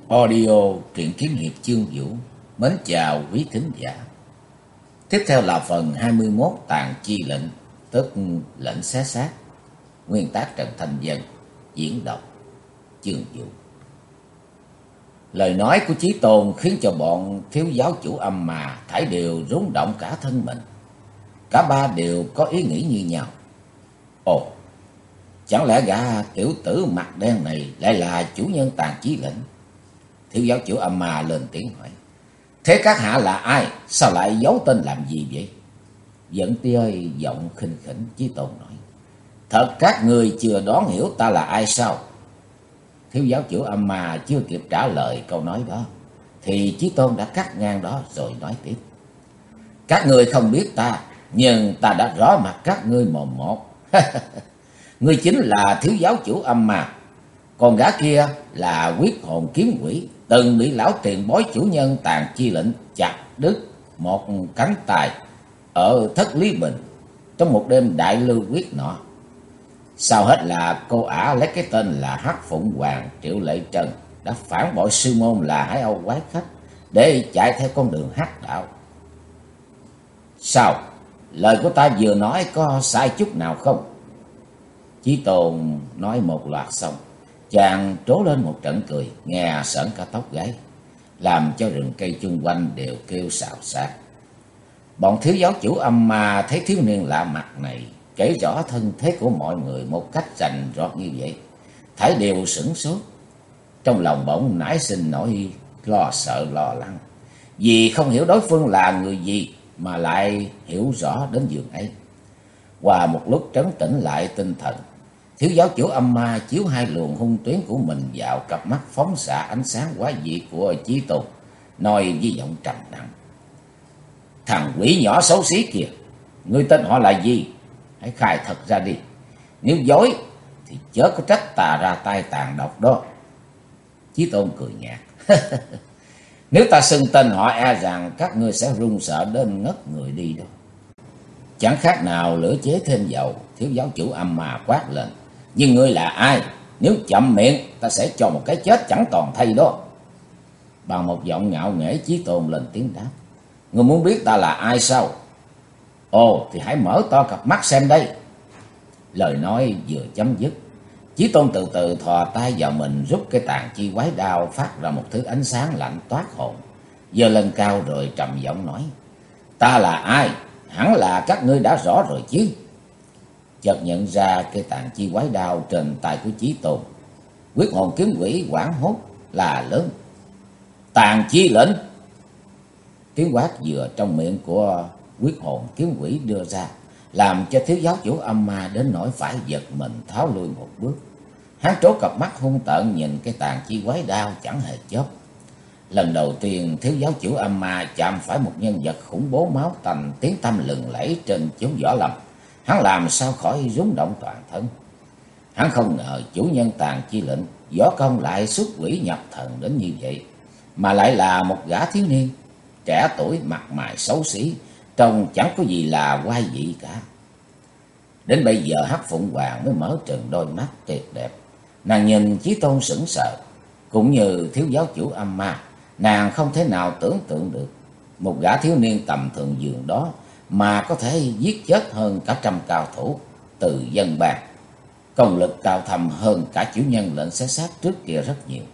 Audio truyện kiếm hiệp Chương Vũ. Mến chào quý thính giả. Tiếp theo là phần 21 Tàn Chi Lệnh, tức lệnh xé xác. Nguyên tác Trần Thanh Dân, diễn đọc Chương Vũ. Lời nói của Chí Tôn khiến cho bọn thiếu giáo chủ Âm Mà thảy đều rung động cả thân mình. Cả ba đều có ý nghĩ như nhau. Ồ, chẳng lẽ gã tiểu tử mặt đen này lại là chủ nhân Tàn Chí Lệnh? Thiếu giáo chủ Âm Ma lên tiếng hỏi. Thế các hạ là ai? Sao lại giấu tên làm gì vậy? Vẫn tia giọng khinh khỉnh, Chí Tôn nói. Thật các người chưa đoán hiểu ta là ai sao? Thiếu giáo chủ Âm Ma chưa kịp trả lời câu nói đó, thì Chí Tôn đã cắt ngang đó rồi nói tiếp. Các người không biết ta, nhưng ta đã rõ mặt các ngươi mồm một. Ngươi chính là thiếu giáo chủ Âm Ma. Còn gã kia là Quyết Hồn Kiếm Quỷ, từng bị lão tiền bối chủ nhân Tàn Chi Lệnh chặt đứt một cánh tay ở Thất Lý Bình trong một đêm đại lưu quyết nọ. Sau hết là cô ả lấy cái tên là Hắc Phụng Hoàng Triệu Lệ Trần đã phản bội sư môn là Hải Âu Quái Khách để chạy theo con đường hắc đạo. Sao? Lời của ta vừa nói có sai chút nào không? Chí Tôn nói một loạt xong, chàng trố lên một trận cười, nghe sởn cả tóc gáy, làm cho rừng cây chung quanh đều kêu xào xạc. Bọn thiếu giáo chủ Âm Ma thấy thiếu niên lạ mặt này kể rõ thân thế của mọi người một cách rành rọt như vậy, thảy đều sửng sốt. Trong lòng bỗng nảy sinh nỗi lo sợ lo lắng, vì không hiểu đối phương là người gì mà lại hiểu rõ đến giường ấy. Qua một lúc trấn tĩnh lại tinh thần, thiếu giáo chủ Âm Ma chiếu hai luồng hung tuyến của mình vào cặp mắt phóng xạ ánh sáng quái dị của Chí Tôn, nói với giọng trầm nặng. Thằng quỷ nhỏ xấu xí kìa, ngươi tên họ là gì? Hãy khai thật ra đi. Nếu dối thì chớ có trách ta ra tay tàn độc đó. Chí Tôn cười nhạt. Nếu ta xưng tên họ e rằng các ngươi sẽ run sợ đến ngất người đi đó. Chẳng khác nào lửa chế thêm dầu, thiếu giáo chủ Âm Ma quát lên. Nhưng ngươi là ai? Nếu chậm miệng ta sẽ cho một cái chết chẳng toàn thây đó. Bằng một giọng ngạo nghễ, Chí Tôn lên tiếng đáp. Ngươi muốn biết ta là ai sao? Ồ, thì hãy mở to cặp mắt xem đây. Lời nói vừa chấm dứt, Chí Tôn từ từ thò tay vào mình, rút cái tàn chi quái đao phát ra một thứ ánh sáng lạnh toát hồn, giơ lên cao rồi trầm giọng nói. Ta là ai? Hẳn là các ngươi đã rõ rồi chứ. Chợt nhận ra cái tàn chi quái đao trên tay của Chí Tôn, Quyết Hồn Kiếm Quỷ hoảng hốt là lớn. Tàn Chi Lệnh! Tiếng quát vừa trong miệng của Quyết Hồn Kiếm Quỷ đưa ra, làm cho thiếu giáo chủ Âm Ma đến nỗi phải giật mình tháo lui một bước. Hắn trố cặp mắt hung tợn nhìn cái tàn chi quái đao chẳng hề chớp. Lần đầu tiên thiếu giáo chủ Âm Ma chạm phải một nhân vật khủng bố máu tanh tiếng tăm lừng lẫy trên chốn võ lâm, hắn làm sao khỏi rúng động toàn thân. Hắn không ngờ chủ nhân Tàn Chi Lệnh võ công lại xuất quỷ nhập thần đến như vậy, mà lại là một gã thiếu niên trẻ tuổi, mặt mày xấu xí, trông chẳng có gì là oai dị cả. Đến bây giờ Hắc Phụng Hoàng mới mở trừng đôi mắt tuyệt đẹp. Nàng nhìn Chí Tôn sững sờ, cũng như thiếu giáo chủ Âm Ma, nàng không thể nào tưởng tượng được một gã thiếu niên tầm thường dường đó mà có thể giết chết hơn cả trăm cao thủ từ dân bang, công lực cao thầm hơn cả chủ nhân lệnh xé xác trước kia rất nhiều.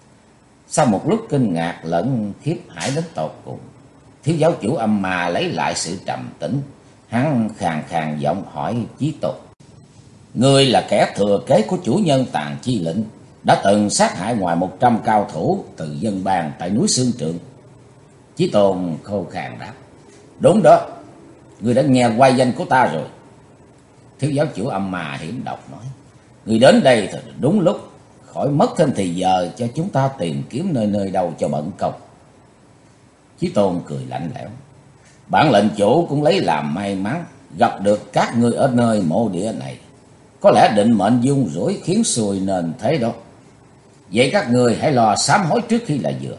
Sau một lúc kinh ngạc lẫn khiếp hãi đến tột cùng, thiếu giáo chủ Âm Ma lấy lại sự trầm tĩnh, hắn khàn khàn giọng hỏi Chí Tôn. Ngươi là kẻ thừa kế của chủ nhân Tàn Chi Lệnh, đã từng sát hại ngoài 100 cao thủ từ dân bang tại núi Xương Trượng. Chí Tôn khô khàn đáp. Đúng đó, ngươi đã nghe oai danh của ta rồi. Thiếu giáo chủ Âm Ma hiểm độc nói. Ngươi đến đây thì đúng lúc, khỏi mất thêm thì giờ cho chúng ta tìm kiếm nơi nơi đâu cho bận công. Chí Tôn cười lạnh lẽo. Bản lệnh chủ cũng lấy làm may mắn gặp được các ngươi ở nơi mộ địa này. Có lẽ định mệnh dung rủi khiến xui nên thế đó. Vậy các ngươi hãy lo sám hối trước khi là vừa.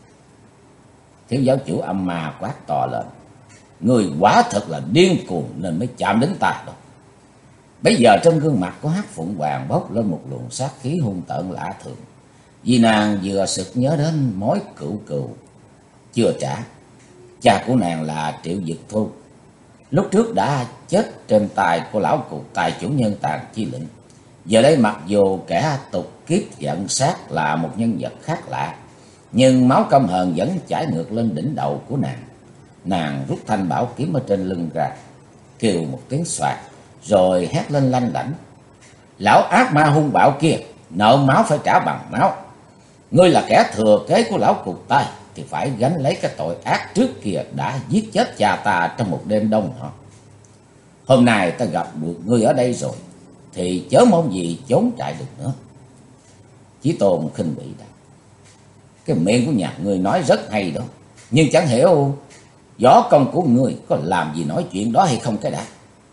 Thiếu giáo chủ Âm Ma quát to lên. Ngươi quả thật là điên cuồng nên mới chạm đến ta đó. Bây giờ trên gương mặt của Hắc Phụng Hoàng bốc lên một luồng sát khí hung tợn lạ thường. Vì nàng vừa sực nhớ đến mối cựu cựu chưa trả. Cha của nàng là Triệu Dực Thu, lúc trước đã chết trên tay của lão cục tài chủ nhân Tàn Chi Lĩnh. Giờ đây mặc dù kẻ tục kiếp giận sát là một nhân vật khác lạ, nhưng máu căm hờn vẫn chảy ngược lên đỉnh đầu của nàng. Nàng rút thanh bảo kiếm ở trên lưng ra, kêu một tiếng xoạt, rồi hét lên lanh lảnh: "Lão ác ma hung bạo kia, nợ máu phải trả bằng máu. Ngươi là kẻ thừa kế của lão cục tai thì phải gánh lấy cái tội ác trước kia đã giết chết cha ta trong một đêm đông nọ. Hôm nay ta gặp được ngươi ở đây rồi, thì chớ mong gì trốn chạy được nữa." Chí Tôn khinh bỉ đáp: "Cái miệng của nhà ngươi nói rất hay đó, nhưng chẳng hiểu võ công của ngươi có làm gì nói chuyện đó hay không cái đã."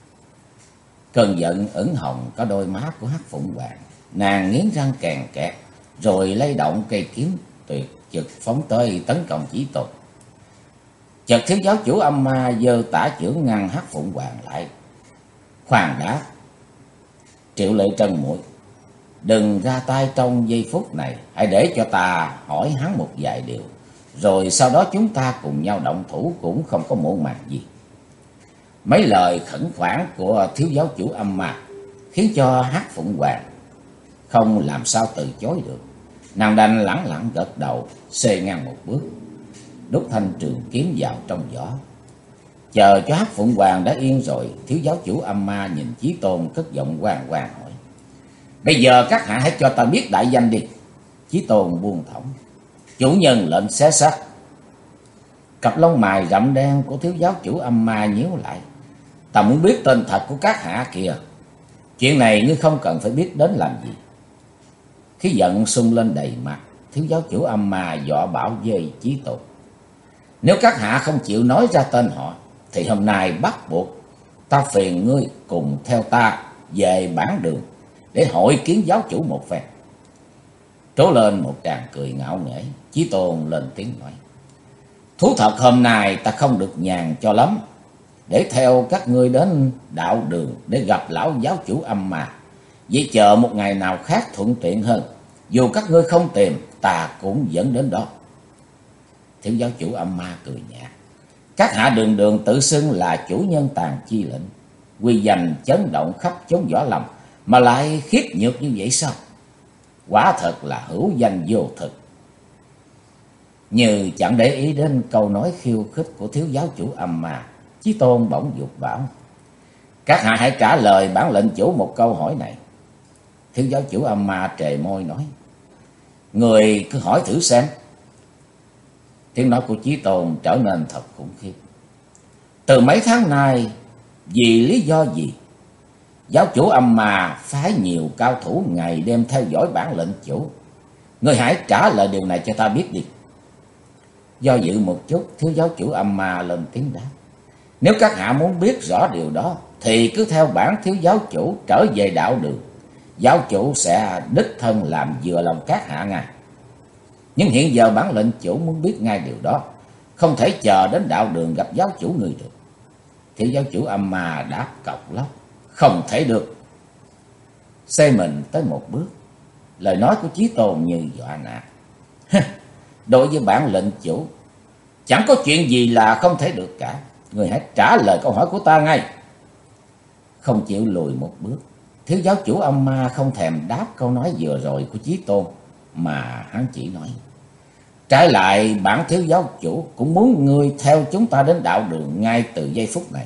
Cơn giận ửng hồng có đôi má của Hắc Phụng Hoàng, nàng nghiến răng kèn kẹt, rồi lay động cây kiếm tuyệt chực phóng tới tấn công Chí Tôn. Chợt thiếu giáo chủ âm ma giơ tả chưởng ngăn Hắc Phụng Hoàng lại: "Khoan đã, Triệu Lệ Trân muội, đừng ra tay trong giây phút này, hãy để cho ta hỏi hắn một vài điều, rồi sau đó chúng ta cùng nhau động thủ cũng không có muộn màng gì." Mấy lời khẩn khoản của thiếu giáo chủ âm ma khiến cho Hắc Phụng Hoàng không làm sao từ chối được. Nàng đành lẳng lặng gật đầu, xê ngang một bước, đút thanh trường kiếm vào trong vỏ. Chờ cho Hắc Phụng Hoàng đã yên rồi, thiếu giáo chủ âm ma nhìn Chí Tôn cất giọng hoàng hoàng hỏi: "Bây giờ các hạ hãy cho ta biết đại danh đi." Chí Tôn buông thõng: "Chủ nhân lệnh xé xác." Cặp lông mày rậm đen của thiếu giáo chủ âm ma nhíu lại: "Ta muốn biết tên thật của các hạ kìa. Chuyện này ngươi không cần phải biết đến làm gì." Khí giận sung lên đầy mặt, thiếu giáo chủ âm ma dọa bảo với Chí Tôn: "Nếu các hạ không chịu nói ra tên họ, thì hôm nay bắt buộc ta phiền ngươi cùng theo ta về bản đường để hội kiến giáo chủ một phen." Trố lên một tràng cười ngạo nghễ, Chí Tôn lên tiếng nói: "Thú thật hôm nay ta không được nhàn cho lắm, để theo các ngươi đến đạo đường để gặp lão giáo chủ âm ma. Vậy chờ một ngày nào khác thuận tiện hơn, dù các ngươi không tìm, ta cũng dẫn đến đó." Thiếu giáo chủ âm ma cười nhạt: "Các hạ đường đường tự xưng là chủ nhân Tàn Chi Lĩnh, uy danh chấn động khắp chốn võ lâm, mà lại khiếp nhược như vậy sao? Quả thật là hữu danh vô thực." Như chẳng để ý đến câu nói khiêu khích của thiếu giáo chủ âm ma, Chí Tôn bỗng dục bảo: "Các hạ hãy trả lời bản lệnh chủ một câu hỏi này." Thiếu giáo chủ âm ma trề môi nói: "Người cứ hỏi thử xem." Tiếng nói của Chí Tôn trở nên thật khủng khiếp: "Từ mấy tháng nay, vì lý do gì giáo chủ âm ma phái nhiều cao thủ ngày đêm theo dõi bản lệnh chủ? Người hãy trả lời điều này cho ta biết đi." Do dự một chút, thiếu giáo chủ âm ma lên tiếng đáp: "Nếu các hạ muốn biết rõ điều đó, thì cứ theo bản thiếu giáo chủ trở về đạo đường. Giáo chủ sẽ đích thân làm vừa lòng các hạ ngay. Nhưng hiện giờ bản lệnh chủ muốn biết ngay điều đó, không thể chờ đến đạo đường gặp giáo chủ người được." Thiếu giáo chủ âm ma đáp cộc lốc: "Không thể được." Xoay mình tới một bước, lời nói của Chí Tôn như dọa nạt: "Đối với bản lệnh chủ, chẳng có chuyện gì là không thể được cả. Người hãy trả lời câu hỏi của ta ngay." Không chịu lùi một bước, thiếu giáo chủ âm ma không thèm đáp câu nói vừa rồi của Chí Tôn, mà hắn chỉ nói: "Trái lại, bản thiếu giáo chủ cũng muốn ngươi theo chúng ta đến đạo đường ngay từ giây phút này.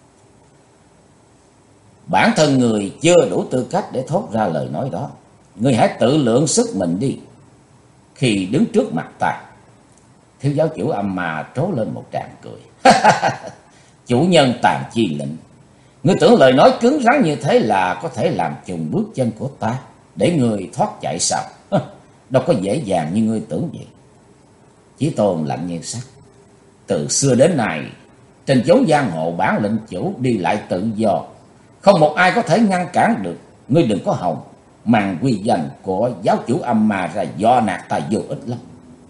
Bản thân người chưa đủ tư cách để thốt ra lời nói đó. Ngươi hãy tự lượng sức mình đi khi đứng trước mặt ta." Thiếu giáo chủ âm ma trố lên một tràng cười: "Chủ nhân Tàn Chi Lĩnh, ngươi tưởng lời nói cứng rắn như thế là có thể làm chùn bước chân của ta để ngươi thoát chạy sao? Đâu có dễ dàng như ngươi tưởng vậy." Chí Tôn lạnh như sắt: "Từ xưa đến nay, trên chốn giang hồ bản lệnh chủ đi lại tự do, không một ai có thể ngăn cản được. Ngươi đừng có hòng mang uy danh của giáo chủ âm ma ra do nạt ta vô ích lắm."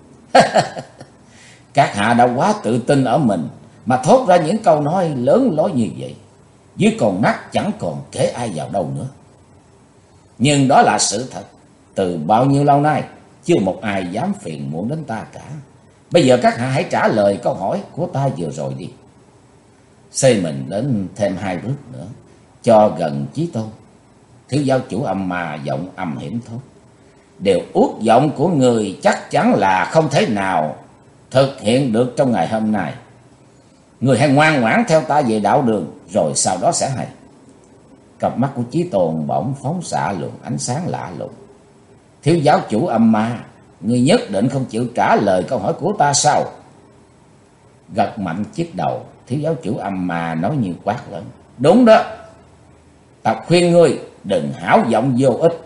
Các hạ đã quá tự tin ở mình mà thốt ra những câu nói lớn lối như vậy, dưới con mắt chẳng còn kể ai vào đâu nữa. Nhưng đó là sự thật. Từ bao nhiêu lâu nay, chưa một ai dám phiền muộn đến ta cả. Bây giờ các hạ hãy trả lời câu hỏi của ta vừa rồi đi. Xây mình đến thêm 2 bước nữa, cho gần Chí Tôn. Thiếu giáo chủ Âm Ma giọng âm hiểm thốt: điều ước vọng của người chắc chắn là không thể nào thực hiện được trong ngày hôm nay. Người hãy ngoan ngoãn theo ta về đạo đường, rồi sau đó sẽ hay. Cặp mắt của Chí Tôn bỗng phóng xạ luồng ánh sáng lạ lùng. Thiếu giáo chủ Âm Ma, người nhất định không chịu trả lời câu hỏi của ta sao? Gật mạnh chiếc đầu, thiếu giáo chủ Âm Ma nói như quát lớn: đúng đó, ta khuyên ngươi đừng hão vọng vô ích.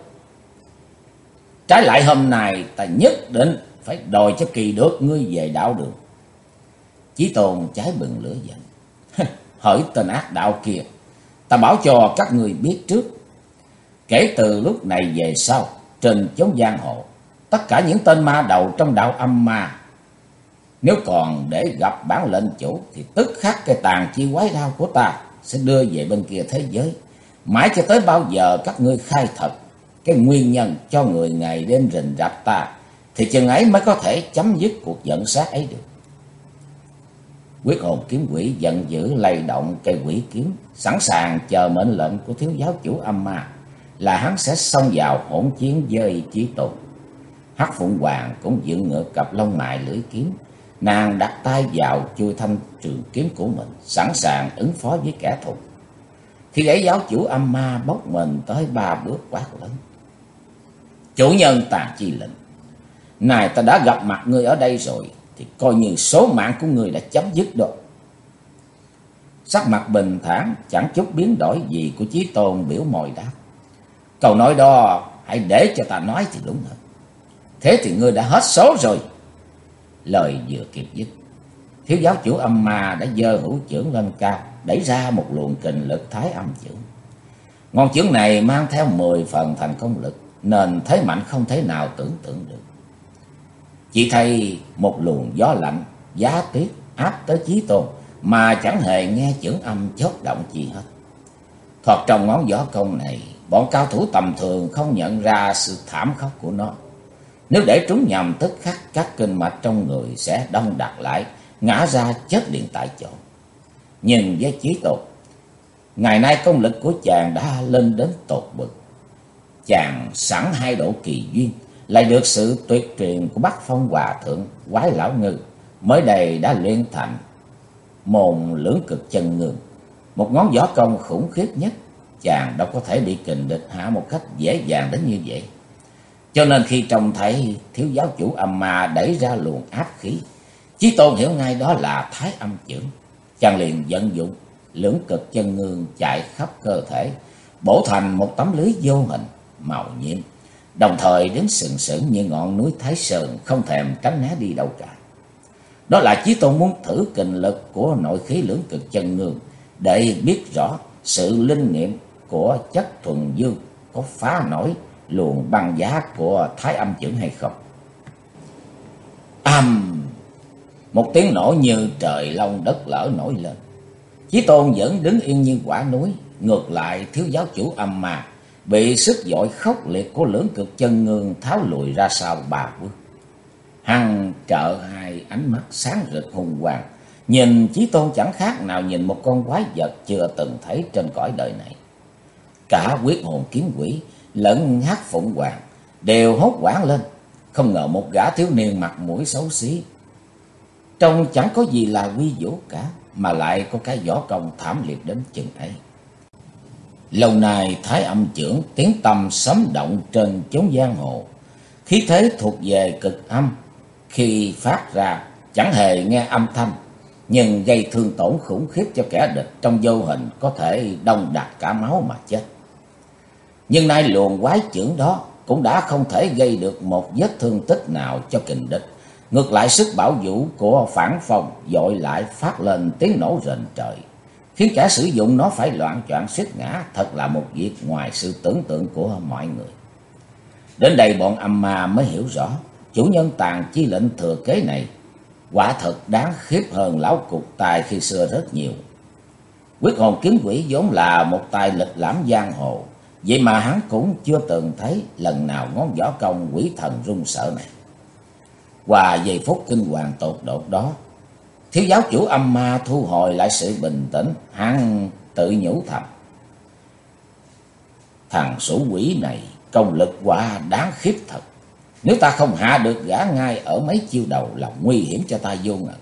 Trái lại hôm nay ta nhất định phải đòi cho kỳ được ngươi về đạo đường. Chí Tôn cháy bừng lửa giận: hỡi tên ác đạo kia, ta bảo cho các ngươi biết trước, kể từ lúc này về sau, trên chốn giang hồ, tất cả những tên ma đầu trong đạo Âm Ma, nếu còn để gặp bản lệnh chủ thì tức khắc cái tàn chi quái đao của ta sẽ đưa về bên kia thế giới. Mãi cho tới bao giờ các ngươi khai thật cái nguyên nhân cho người ngày đêm rình rập ta, thì chừng ấy mới có thể chấm dứt cuộc giận sát ấy được. Quyết hồn kiếm quỷ giận dữ lay động cây quỷ kiếm, sẵn sàng chờ mệnh lệnh của thiếu giáo chủ Âm Ma là hắn sẽ xông vào hỗn chiến với Chí Tôn. Hắc Phụng Hoàng cũng dựng ngược cặp lông mày lưỡi kiếm, nàng đặt tay vào chui thanh trường kiếm của mình, sẵn sàng ứng phó với kẻ thù. Khi ấy giáo chủ Âm Ma bốc mình tới 3 bước quát lớn: chủ nhân Tàn Chi lệnh, này ta đã gặp mặt ngươi ở đây rồi, thì coi như số mạng của ngươi đã chấm dứt rồi. Sắc mặt bình thản chẳng chút biến đổi gì của Chí Tôn biểu môi đáp: câu nói đó hãy để cho ta nói thì đúng hơn. Thế thì ngươi đã hết số rồi. Lời vừa kịp dứt, thiếu giáo chủ Âm Ma đã giơ hữu chưởng lên cao, đẩy ra một luồng kình lực Thái Âm chưởng. Ngọn chưởng này mang theo 10 phần thành công lực, nên thế mạnh không thể nào tưởng tượng được. Chỉ thấy một luồng gió lạnh giá tuyết áp tới Chí Tôn, mà chẳng hề nghe chưởng âm chớp động gì hết. Thoạt trong ngón võ công này, bọn cao thủ tầm thường không nhận ra sự thảm khốc của nó. Nếu để trúng nhầm, tức khắc các kinh mạch trong người sẽ đông đặc lại, ngã ra chết liền tại chỗ. Nhưng với Chí Tôn, ngày nay công lực của chàng đã lên đến tột bực. Chàng sẵn 2 độ kỳ duyên, lại được sự tuyệt truyền của Bắc Phong Hòa Thượng Quái Lão Ngư, mới đây đã luyện thành môn Lưỡng Cực Chân Ngương, một ngón võ công khủng khiếp nhất. Chàng đâu có thể bị kình địch hạ một cách dễ dàng đến như vậy. Cho nên khi trông thấy thiếu giáo chủ Âm Ma đẩy ra luồng áp khí, Chí Tôn hiểu ngay đó là Thái Âm chưởng. Chàng liền vận dụng Lưỡng Cực Chân Ngương chạy khắp cơ thể, bổ thành một tấm lưới vô hình màu nhiệm, đồng thời đứng sừng sững như ngọn núi Thái Sơn, không thèm tránh né đi đâu cả. Đó là Chí Tôn muốn thử kình lực của nội khí Lưỡng Cực Chân Ngương, để biết rõ sự linh nghiệm của chất thuần dương có phá nổi luồng băng giá của Thái Âm chưởng hay không. Một tiếng nổ như trời long đất lở nổi lên. Chí Tôn vẫn đứng yên như quả núi. Ngược lại thiếu giáo chủ Âm Ma bị sức dội khốc liệt của Lưỡng Cực Chân Ngương tháo lùi ra sau 3 bước. Hắn trợ hai ánh mắt sáng rực hùng hoàng, nhìn Chí Tôn chẳng khác nào nhìn một con quái vật chưa từng thấy trên cõi đời này. Cả Quyết Hồn Kiếm Quỷ lẫn Hắc Phụng Hoàng đều hốt hoảng lên. Không ngờ một gã thiếu niên mặt mũi xấu xí, trông chẳng có gì là uy vũ cả, mà lại có cái võ công thảm liệt đến chừng ấy. Lâu nay Thái Âm chưởng tiếng tăm sấm động trên chốn giang hồ, khí thế thuộc về cực âm, khi phát ra chẳng hề nghe âm thanh, nhưng gây thương tổn khủng khiếp cho kẻ địch trong vô hình, có thể đông đặc cả máu mà chết. Nhưng nay luồng quái chưởng đó cũng đã không thể gây được một vết thương tích nào cho kình địch. Ngược lại sức bảo vũ của phản phong dội lại phát lên tiếng nổ rền trời, khiến kẻ sử dụng nó phải loạng choạng suýt ngã. Thật là một việc ngoài sự tưởng tượng của mọi người. Đến đây bọn Âm Ma mới hiểu rõ, chủ nhân Tàn Chi lệnh thừa kế này quả thật đáng khiếp hơn lão cục tài khi xưa rất nhiều. Quyết Hồn Kiếm Quỷ vốn là một tài lịch lãm giang hồ, Vậy mà hắn cũng chưa từng thấy lần nào ngón võ công quỷ thần run sợ này. Qua giây phút kinh hoàng tột độ đó, thiếu giáo chủ âm ma thu hồi lại sự bình tĩnh, hắn tự nhủ thầm: thằng sủ quỷ này công lực quả đáng khiếp thật. Nếu ta không hạ được gã ngay ở mấy chiêu đầu là nguy hiểm cho ta vô ngần.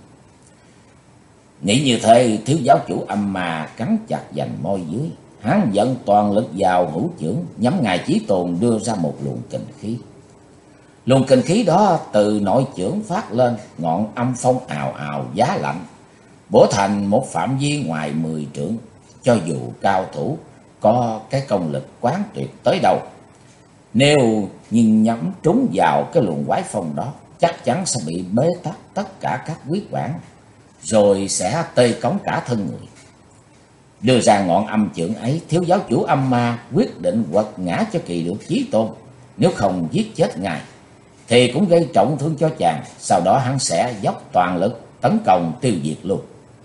Nghĩ như thế, thiếu giáo chủ âm ma cắn chặt vành môi dưới, hắn dẫn toàn lực vào hữu chưởng, nhắm ngay Chí Tôn đưa ra một luồng kình khí. Luồng kình khí đó từ nội chưởng phát lên, ngọn âm phong ào ào giá lạnh, bổ thành một phạm vi ngoài 10 trượng. Cho dù cao thủ có cái công lực quán tuyệt tới đâu, nếu nhìn nhắm trúng vào cái luồng quái phong đó, chắc chắn sẽ bị bế tắc tất cả các huyết quản, rồi sẽ tê cống cả thân người. Đưa ra ngọn âm chưởng ấy, thiếu giáo chủ âm ma quyết định quật ngã cho kỳ được Chí Tôn. Nếu không giết chết ngài thì cũng gây trọng thương cho chàng. Sau đó hắn sẽ dốc toàn lực tấn công tiêu diệt luôn.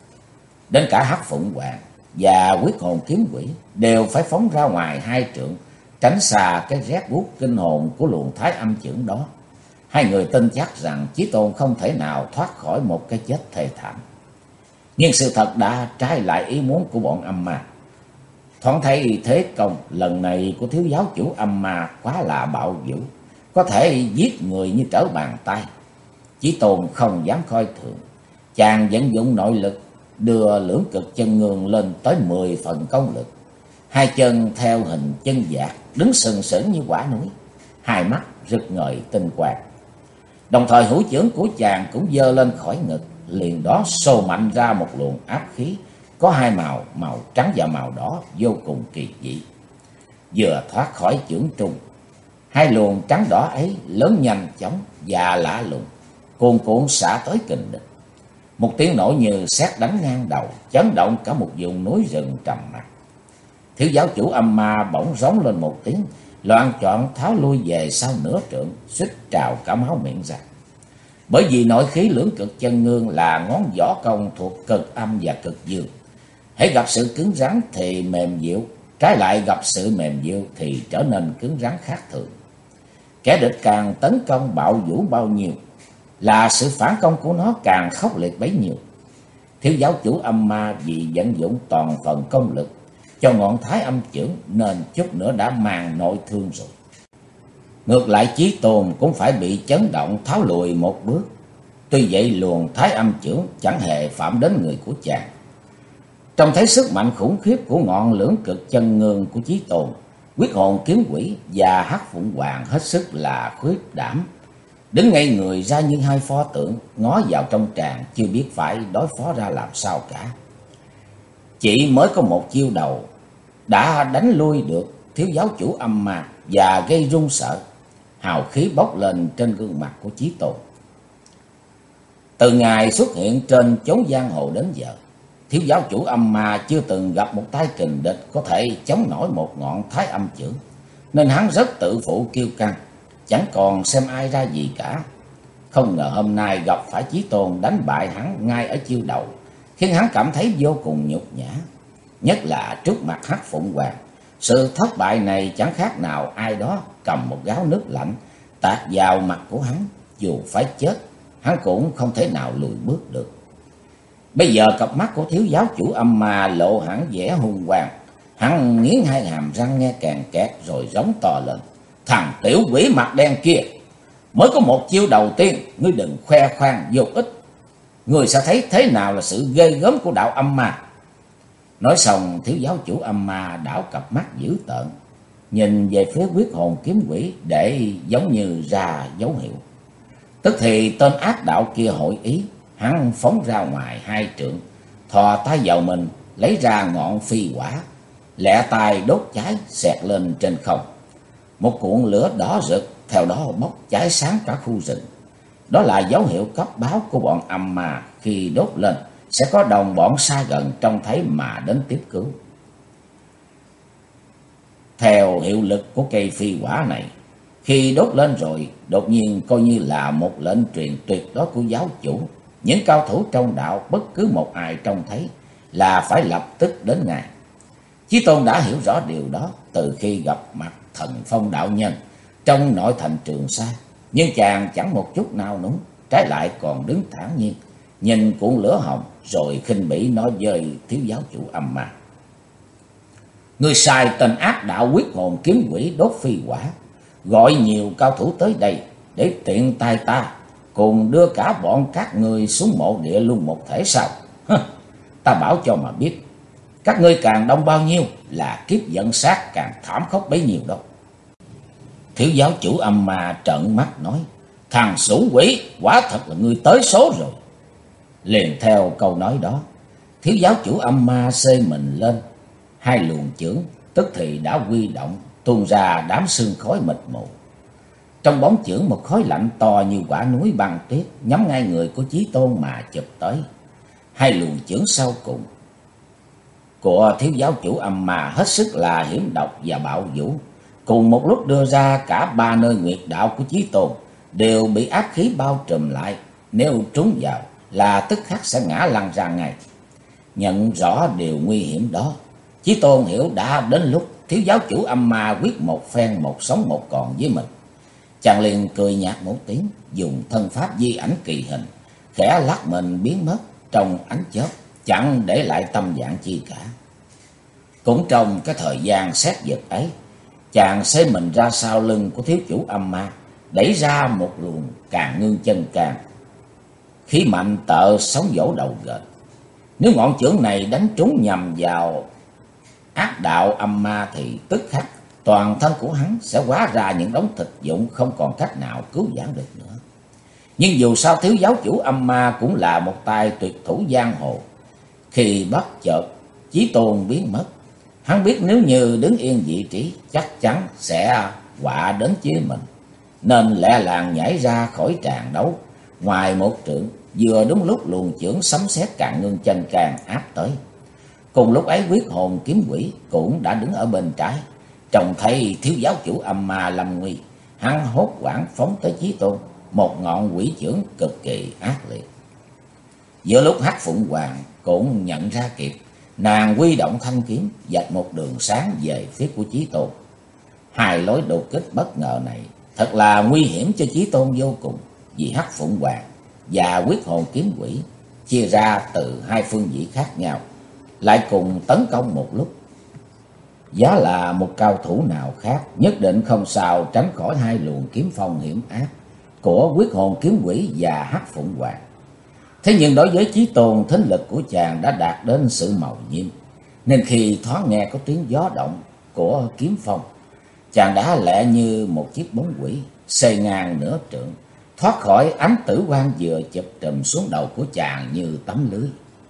Đến cả Hắc Phụng Hoàng và Huyết Hồn Kiếm Quỷ đều phải phóng ra ngoài 2 trượng, tránh xa cái rét buốt kinh hồn của luồng thái âm chưởng đó. Hai người tin chắc rằng Chí Tôn không thể nào thoát khỏi một cái chết thê thảm. Nhưng sự thật đã trái lại ý muốn của bọn âm ma. Thoáng thấy thế công lần này của thiếu giáo chủ âm ma quá là bạo dữ, có thể giết người như trở bàn tay. Chí Tôn không dám coi thường, chàng vận dụng nội lực đưa lưỡng cực chân ngương lên tới 10 phần công lực. Hai chân theo hình chân dạc, đứng sừng sững như quả núi, hai mắt rực ngời tinh quang. Đồng thời hữu chưởng của chàng cũng giơ lên khỏi ngực, liền đó xô mạnh ra một luồng áp khí có hai màu, màu trắng và màu đỏ, vô cùng kỳ dị. Vừa thoát khỏi chưởng trùng, hai luồng trắng đỏ ấy lớn nhanh chóng và lạ lùng, cuồn cuộn xả tới kình địch. Một tiếng nổ như sét đánh ngang đầu, chấn động cả một vùng núi rừng trầm mặc. Thiếu giáo chủ âm ma bỗng rống lên một tiếng, loạng choạng tháo lui về sau nửa trượng, suýt trào cả máu miệng ra. Bởi vì nội khí lưỡng cực chân ngương là ngón võ công thuộc cực âm và cực dương. Hễ gặp sự cứng rắn thì mềm dịu, trái lại gặp sự mềm dịu thì trở nên cứng rắn khác thường. Kẻ địch càng tấn công bạo vũ bao nhiêu, là sự phản công của nó càng khốc liệt bấy nhiêu. Thiếu giáo chủ âm ma vì vận dụng toàn phần công lực cho ngọn thái âm chưởng nên chút nữa đã mang nội thương rồi. Ngược lại Chí Tôn cũng phải bị chấn động tháo lùi một bước. Tuy vậy luồng thái âm chưởng chẳng hề phạm đến người của chàng. Trông thấy sức mạnh khủng khiếp của ngọn lưỡng cực chân ngương của Chí Tôn, Huyết Hồn Kiếm Quỷ và Hắc Phụng Hoàng hết sức là khuyết đảm, đứng ngay người ra như hai pho tượng, ngó vào trong tràng chưa biết phải đối phó ra làm sao cả. Chỉ mới có một chiêu đầu đã đánh lui được thiếu giáo chủ âm ma và gây run sợ, hào khí bốc lên trên gương mặt của Chí Tôn. Từ ngày xuất hiện trên chốn giang hồ đến giờ, thiếu giáo chủ âm ma chưa từng gặp một tay kình địch có thể chống nổi một ngọn thái âm chưởng, nên hắn rất tự phụ kiêu căng, chẳng còn xem ai ra gì cả. Không ngờ hôm nay gặp phải Chí Tôn đánh bại hắn ngay ở chiêu đầu, khiến hắn cảm thấy vô cùng nhục nhã. Nhất là trước mặt Hắc Phụng Hoàng, sự thất bại này chẳng khác nào ai đó cầm một gáo nước lạnh tạt vào mặt của hắn. Dù phải chết, hắn cũng không thể nào lùi bước được. Bây giờ cặp mắt của thiếu giáo chủ âm ma lộ hẳn vẻ hung quang. Hắn nghiến hai hàm răng nghe càng kẹt rồi rống to lên: thằng tiểu quỷ mặt đen kia, mới có một chiêu đầu tiên, ngươi đừng khoe khoang vô ích. Ngươi sẽ thấy thế nào là sự ghê gớm của đạo âm ma. Nói xong, thiếu giáo chủ âm ma đảo cặp mắt dữ tợn, nhìn về phía Huyết Hồn Kiếm Quỷ để giống như ra dấu hiệu. Tức thì tên ác đạo kia hội ý, hắn phóng ra ngoài 2 trượng, thò tay vào mình lấy ra ngọn phi hỏa, lẹ tay đốt cháy xẹt lên trên không. Một cuộn lửa đỏ rực theo đó bốc cháy sáng cả khu rừng. Đó là dấu hiệu cấp báo của bọn âm ma, khi đốt lên sẽ có đồng bọn xa gần trông thấy mà đến tiếp cứu. Theo hiệu lực của cây phi hỏa này, khi đốt lên rồi, đột nhiên coi như là một lệnh truyền tuyệt đối của giáo chủ. Những cao thủ trong đạo bất cứ một ai trông thấy là phải lập tức đến ngay. Chí Tôn đã hiểu rõ điều đó từ khi gặp mặt Thần Phong đạo nhân trong nội thành Trường Sa. Nhưng chàng chẳng một chút nào núng, trái lại còn đứng thản nhiên, nhìn cuộn lửa hồng rồi khinh bỉ nói với thiếu giáo chủ Âm Ma: Ngươi sai tên ác đạo quyết hồn kiếm quỷ đốt phi quả, gọi nhiều cao thủ tới đây để tiện tay ta cùng đưa cả bọn các ngươi xuống mộ địa luôn một thể sao? Ta bảo cho mà biết, các ngươi càng đông bao nhiêu là kiếp dẫn sát càng thảm khốc bấy nhiêu đâu. Thiếu giáo chủ Âm Ma trợn mắt nói: Thằng xú quỷ, quả thật là ngươi tới số rồi. Liền theo câu nói đó, thiếu giáo chủ Âm Ma xê mình lên, hai luồng chưởng tức thì đã huy động, tuôn ra đám sương khói mịt mù. Trong bóng chưởng một khói lạnh to như quả núi băng tuyết nhắm ngay người của Chí Tôn mà chụp tới. Hai luồng chưởng sau cùng của thiếu giáo chủ Âm Ma hết sức là hiểm độc và bạo vũ, cùng một lúc đưa ra cả ba nơi nguyệt đạo của Chí Tôn đều bị áp khí bao trùm lại, nếu trúng vào là tức khắc sẽ ngã lăn ra ngay. Nhận rõ điều nguy hiểm đó, Chí Tôn hiểu đã đến lúc thiếu giáo chủ Âm Ma quyết một phen một sống một còn với mình. Chàng liền cười nhạt một tiếng, dùng thân pháp di ảnh kỳ hình, khẽ lắc mình biến mất trong ánh chớp, chẳng để lại tâm dạng chi cả. Cũng trong cái thời gian xét giật ấy, chàng xê mình ra sau lưng của thiếu chủ Âm Ma, đẩy ra một luồng Càn Ngưng chân can, khí mạnh tợ sóng vỗ đầu gệt. Nếu ngọn chưởng này đánh trúng nhằm vào ác đạo Âm Ma thì tức khắc toàn thân của hắn sẽ hóa ra những đống thịt vụn, không còn cách nào cứu vãn được nữa. Nhưng dù sao thiếu giáo chủ Âm Ma cũng là một tay tuyệt thủ giang hồ. Khi bất chợt Chí Tôn biến mất, hắn biết nếu như đứng yên vị trí chắc chắn sẽ họa đến với mình, nên lẹ làng nhảy ra khỏi tràng đấu ngoài một trượng, vừa đúng lúc luồng chưởng sấm sét Càn Ngưng chân can áp tới. Cùng lúc ấy quyết hồn kiếm quỷ cũng đã đứng ở bên trái, trông thấy thiếu giáo chủ Âm Ma lâm nguy, hắn hốt hoảng phóng tới Chí Tôn, một ngọn quỷ chưởng cực kỳ ác liệt. Giữa lúc Hắc Phụng Hoàng cũng nhận ra kịp, nàng huy động thanh kiếm vạch một đường sáng về phía của Chí Tôn. Hai lối đột kích bất ngờ này thật là nguy hiểm cho Chí Tôn vô cùng, vì Hắc Phụng Hoàng và quyết hồn kiếm quỷ chia ra từ hai phương vị khác nhau, lại cùng tấn công một lúc. Giá là một cao thủ nào khác nhất định không sao tránh khỏi hai luồng kiếm phong hiểm ác của quyết hồn kiếm quỷ và Hắc Phụng Hoàng. Thế nhưng đối với Chí Tôn, thính lực của chàng đã đạt đến sự màu nhiệm, nên khi thoáng nghe có tiếng gió động của kiếm phong, chàng đã lẹ như một chiếc bóng quỷ xê ngang nửa trượng, thoát khỏi ánh tử quang vừa chụp trùm xuống đầu của chàng như tấm lưới.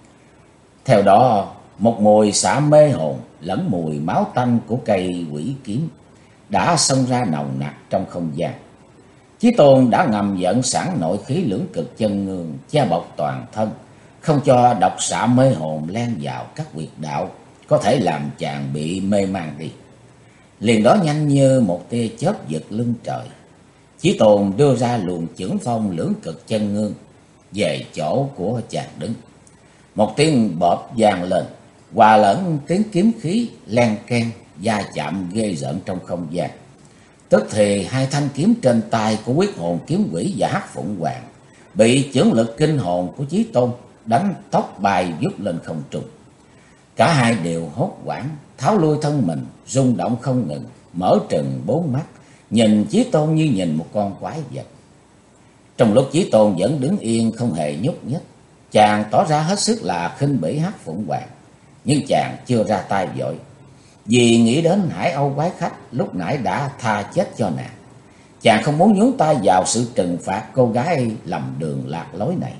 Theo đó, một mùi xả mê hồn lẫn mùi máu tanh của cây quỷ kiếm đã xông ra nồng nặc trong không gian. Chí Tôn đã ngầm dẫn sẵn nội khí lưỡng cực chân ngương che bọc toàn thân, không cho độc xạ mê hồn len vào các huyệt đạo có thể làm chàng bị mê man đi. Liền đó nhanh như một tia chớp giật lưng trời, Chí Tôn đưa ra luồng chưởng phong lưỡng cực chân ngương về chỗ của chàng đứng. Một tiếng bọp vang lên, hòa lẫn tiếng kiếm khí len keng va chạm ghê rợn trong không gian. Tức thì hai thanh kiếm trên tay của quyết hồn kiếm quỷ và Hắc Phụng Hoàng bị chưởng lực kinh hồn của Chí Tôn đánh tóc bay vút lên không trung. Cả hai đều hốt hoảng tháo lui thân mình, rung động không ngừng, mở trừng bốn mắt nhìn Chí Tôn như nhìn một con quái vật. Trong lúc Chí Tôn vẫn đứng yên không hề nhúc nhích, chàng tỏ ra hết sức là khinh bỉ Hắc Phụng Hoàng, nhưng chàng chưa ra tay vội, vì nghĩ đến Hải Âu quái khách lúc nãy đã tha chết cho nàng. Chàng không muốn nhúng tay vào sự trừng phạt cô gái lầm đường lạc lối này.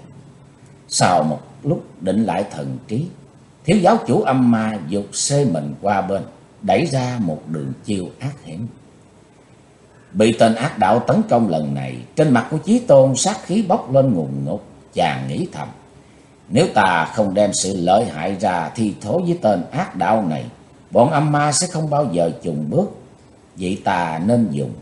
Sau một lúc định lại thần trí, thiếu giáo chủ Âm Ma giục xê mình qua bên, đẩy ra một đường chiêu ác hiểm. Bị tên ác đạo tấn công lần này, trên mặt của Chí Tôn sát khí bốc lên ngùn ngụt. Chàng nghĩ thầm, nếu ta không đem sự lợi hại ra thì thố với tên ác đạo này, bọn Âm Ma sẽ không bao giờ chùn bước. Vậy ta nên dùng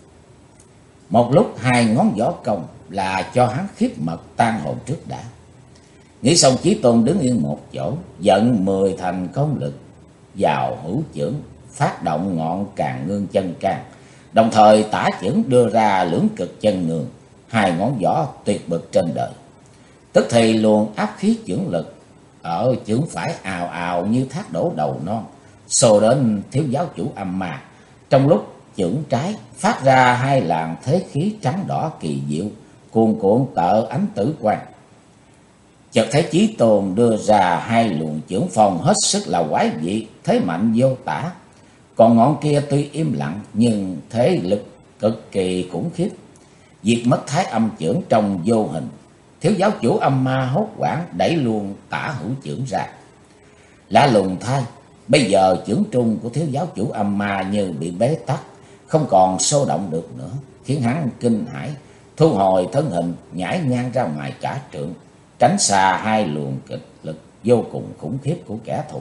một lúc hai ngón võ công là cho hắn khiếp mật tan hồn trước đã. Nghĩ xong, Chí Tôn đứng yên một chỗ, vận 10 thành công lực, vào hữu chưởng, phát động ngọn càng ngương chân can, đồng thời tả chưởng đưa ra lưỡng cực chân ngương, hai ngón võ tuyệt bậc trên đời. Tức thì luồng áp khí chưởng lực ở chưởng phải ào ào như thác đổ đầu non, xô đến thiếu giáo chủ Âm Ma. Trong lúc chưởng trái phát ra hai làn thế khí trắng đỏ kỳ diệu, cuồn cuộn tợ ánh tử quang. Chợt thấy Chí Tôn đưa ra hai luồng chưởng phong hết sức là quái dị, thế mạnh vô tả. Còn ngọn kia tuy im lặng nhưng thế lực cực kỳ khủng khiếp, diệt mất thái âm chưởng trong vô hình. Thiếu giáo chủ Âm Ma hốt hoảng đẩy luôn tả hữu chưởng ra. Lạ lùng thay, bây giờ chưởng trung của thiếu giáo chủ Âm Ma như bị bế tắc, không còn xô động được nữa, khiến hắn kinh hãi, thu hồi thân hình, nhảy ngang ra ngoài cả trượng, tránh xa hai luồng kịch lực vô cùng khủng khiếp của kẻ thù.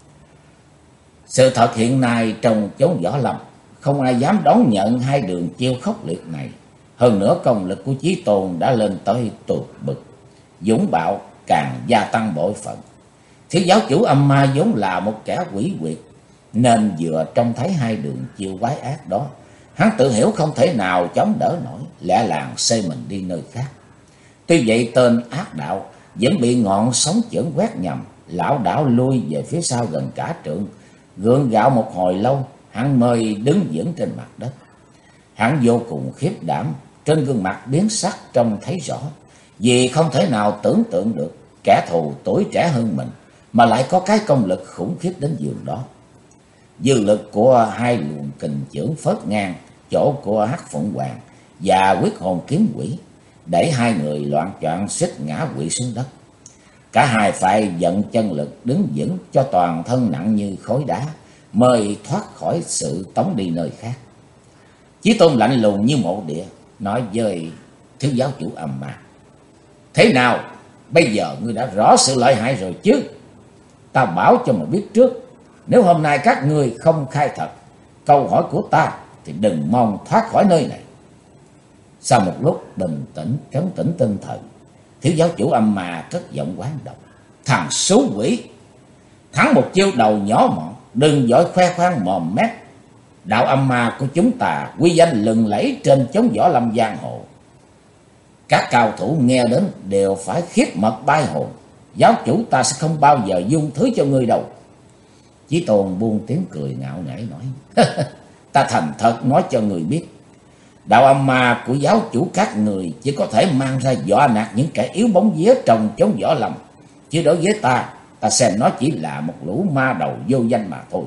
Sự thật hiện nay trong chốn võ lâm, không ai dám đón nhận hai đường chiêu khốc liệt này. Hơn nữa công lực của Chí Tôn đã lên tới tột bực, dũng bạo càng gia tăng bội phận. Thiếu giáo chủ Âm Ma vốn là một kẻ quỷ quyệt, nên vừa trông thấy hai đường chiêu quái ác đó, hắn tự hiểu không thể nào chống đỡ nổi, lẽ làng xây mình đi nơi khác. Tuy vậy tên ác đạo vẫn bị ngọn sóng chưởng quét nhầm, lảo đảo lui về phía sau gần cả trượng, gượng gạo một hồi lâu, hắn mới đứng vững trên mặt đất. Hắn vô cùng khiếp đảm, trên gương mặt biến sắc trông thấy rõ, vì không thể nào tưởng tượng được kẻ thù tuổi trẻ hơn mình mà lại có cái công lực khủng khiếp đến giường đó. Dư lực của hai luồng kình chưởng phớt ngang chỗ của Hắc Phượng Hoàng và Quyết Hồn Kiếm Quỷ, đẩy hai người loạng choạng suýt ngã quỵ xuống đất. Cả hai phải vận chân lực đứng vững cho toàn thân nặng như khối đá, mới thoát khỏi sự tống đi nơi khác. Chí Tôn lạnh lùng như mộ địa, nói với thiếu giáo chủ Âm Ma: thế nào, bây giờ ngươi đã rõ sự lợi hại rồi chứ? Ta bảo cho mà biết trước, nếu hôm nay các ngươi không khai thật câu hỏi của ta thì đừng mong thoát khỏi nơi này. Sau một lúc bình tĩnh trấn tĩnh tinh thần, thiếu giáo chủ Âm Ma cất giọng oán độc: thằng xú quỷ, thắng một chiêu đầu nhỏ mọn, đừng vội khoe khoang mồm mép. Đạo Âm Ma của chúng ta quy danh lừng lẫy trên chốn võ lâm giang hồ, các cao thủ nghe đến đều phải khiếp mật bay hồn. Giáo chủ ta sẽ không bao giờ dung thứ cho ngươi đâu. Chí Tôn buông tiếng cười ngạo nghễ nói: ta thành thật nói cho người biết, đạo Âm Ma của giáo chủ các người chỉ có thể mang ra dọa nạt những kẻ yếu bóng vía trong chốn võ lâm, chứ đối với ta xem nó chỉ là một lũ ma đầu vô danh mà thôi.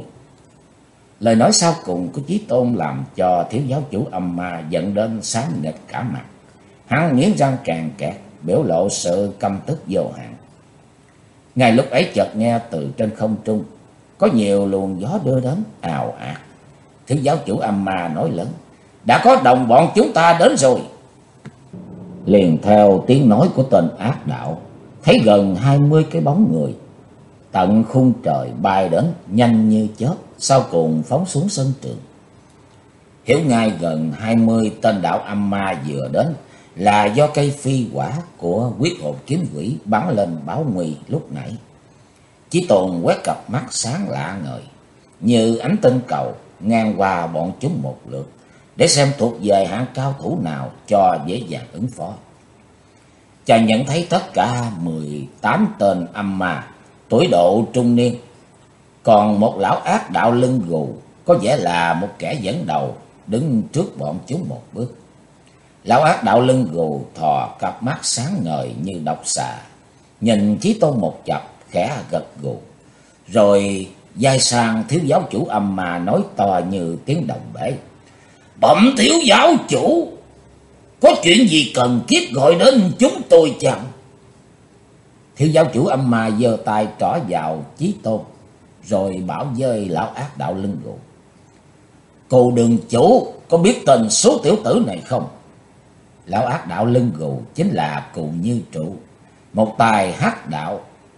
Lời nói sau cùng của Chí Tôn làm cho thiếu giáo chủ Âm Ma giận đến xám nghịch cả mặt. Hắn nghiến răng càng kẹt, biểu lộ sự căm tức vô hạn. Ngay lúc ấy chợt nghe từ trên không trung có nhiều luồng gió đưa đến ào ạt. Thiếu giáo chủ Âm Ma nói lớn: đã có đồng bọn chúng ta đến rồi. Liền theo tiếng nói của tên ác đạo, thấy gần 20 cái bóng người tận khung trời bay đến nhanh như chớp, sau cùng phóng xuống sân trường. Hiểu ngay gần 20 tên đạo Âm Ma vừa đến là do cây phi quả của Quyết Hồn Kiếm Quỷ bắn lên báo nguy lúc nãy. Chí Tôn quét cặp mắt sáng lạ ngời như ánh tinh cầu ngang qua bọn chúng một lượt, để xem thuộc về hạng cao thủ nào cho dễ dàng ứng phó. Chàng nhận thấy tất cả 18 tên Âm Ma tuổi độ trung niên, còn một lão ác đạo lưng gù có vẻ là một kẻ dẫn đầu đứng trước bọn chúng một bước. Lão ác đạo lưng gù thò cặp mắt sáng ngời như độc xà, nhìn Chí Tôn một chập, khẽ gật gù, rồi giai sang thiếu giáo chủ Âm Ma nói to như tiếng đồng bể: bẩm thiếu giáo chủ, có chuyện gì cần thiết gọi đến chúng tôi chăng? Thiếu giáo chủ Âm Ma giơ tay trỏ vào Chí Tôn, rồi bảo với lão ác đạo lưng gù: cô đường chủ có biết tên số tiểu tử này không? Lão ác đạo lưng gù chính là Cù Như Trụ, một tài hắc đạo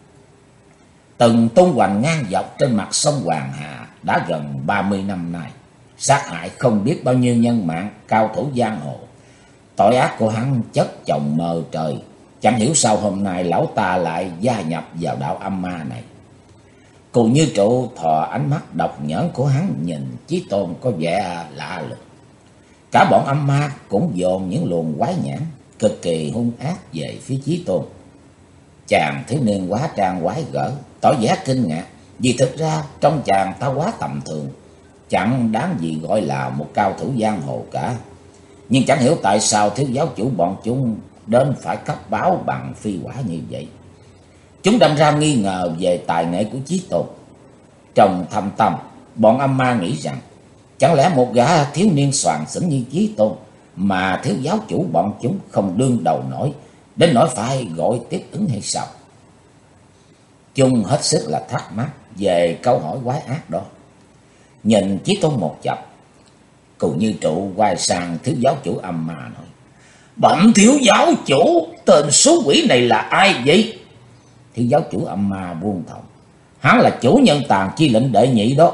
từng tung hoành ngang dọc trên mặt sông Hoàng Hà đã gần 30 năm nay, sát hại không biết bao nhiêu nhân mạng cao thủ giang hồ. Tội ác của hắn chất chồng mờ trời, chẳng hiểu sao hôm nay lão ta lại gia nhập vào đạo Âm Ma này. Cù Như Trụ thò ánh mắt độc nhãn của hắn nhìn Chí Tôn có vẻ lạ lùng. Cả bọn âm ma cũng dồn những luồng quái nhãn cực kỳ hung ác về phía Chí Tôn. Chàng thiếu niên quá trang quái gở, tỏ vẻ kinh ngạc, vì thực ra trong chàng ta quá tầm thường, chẳng đáng gì gọi là một cao thủ giang hồ cả. Nhưng chẳng hiểu tại sao thiếu giáo chủ bọn chúng đến phải cấp báo bằng phi quả như vậy. Chúng đâm ra nghi ngờ về tài nghệ của Chí Tôn. Trong thâm tâm, bọn âm ma nghĩ rằng chẳng lẽ một gã thiếu niên soàn xỉn như Chí Tôn mà thiếu giáo chủ bọn chúng không đương đầu nổi, đến nỗi phải gọi tiếp ứng hay sao? Chúng hết sức là thắc mắc về câu hỏi quái ác đó. Nhìn Chí Tôn một chập, Cù Như Trụ quay sang thiếu giáo chủ âm ma nói: Bẩm thiếu giáo chủ, tên số quỷ này là ai vậy? Thiếu giáo chủ âm ma buông thõng: Hắn là chủ nhân Tàn Chi lệnh đệ nhị đó.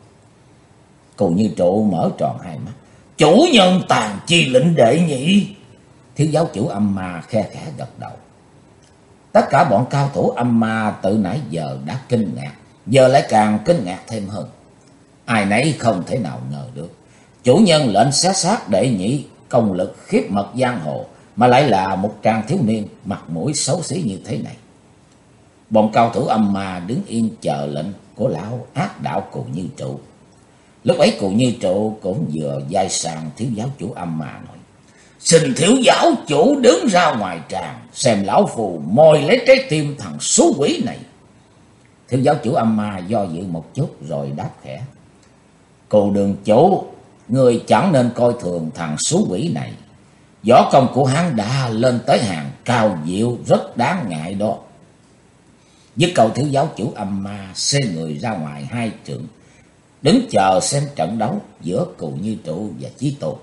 Cù Như Trụ mở tròn hai mắt: Chủ nhân Tàn Chi lệnh đệ nhị? Thiếu giáo chủ âm ma khe khẽ gật đầu. Tất cả bọn cao thủ âm ma từ nãy giờ đã kinh ngạc, giờ lại càng kinh ngạc thêm hơn. Ai nấy không thể nào ngờ được chủ nhân lệnh xé xác đệ nhị công lực khiếp mật giang hồ mà lại là một tràng thiếu niên mặt mũi xấu xí như thế này. Bọn cao thủ âm ma đứng yên chờ lệnh của lão ác đạo Cù Như Trụ. Lúc ấy Cù Như Trụ cũng vừa vai sang thiếu giáo chủ âm ma nói: Xin thiếu giáo chủ đứng ra ngoài tràng xem lão phù moi lấy trái tim thằng số quỷ này. Thiếu giáo chủ âm ma do dự một chút rồi đáp khẽ: Cù đường chủ, người chẳng nên coi thường thằng số quỷ này. Võ công của hắn đã lên tới hàng cao diệu, rất đáng ngại đó. Với câu thiếu giáo chủ âm ma xê người ra ngoài hai trượng, đứng chờ xem trận đấu giữa Cù Như Trụ và Chí Tôn.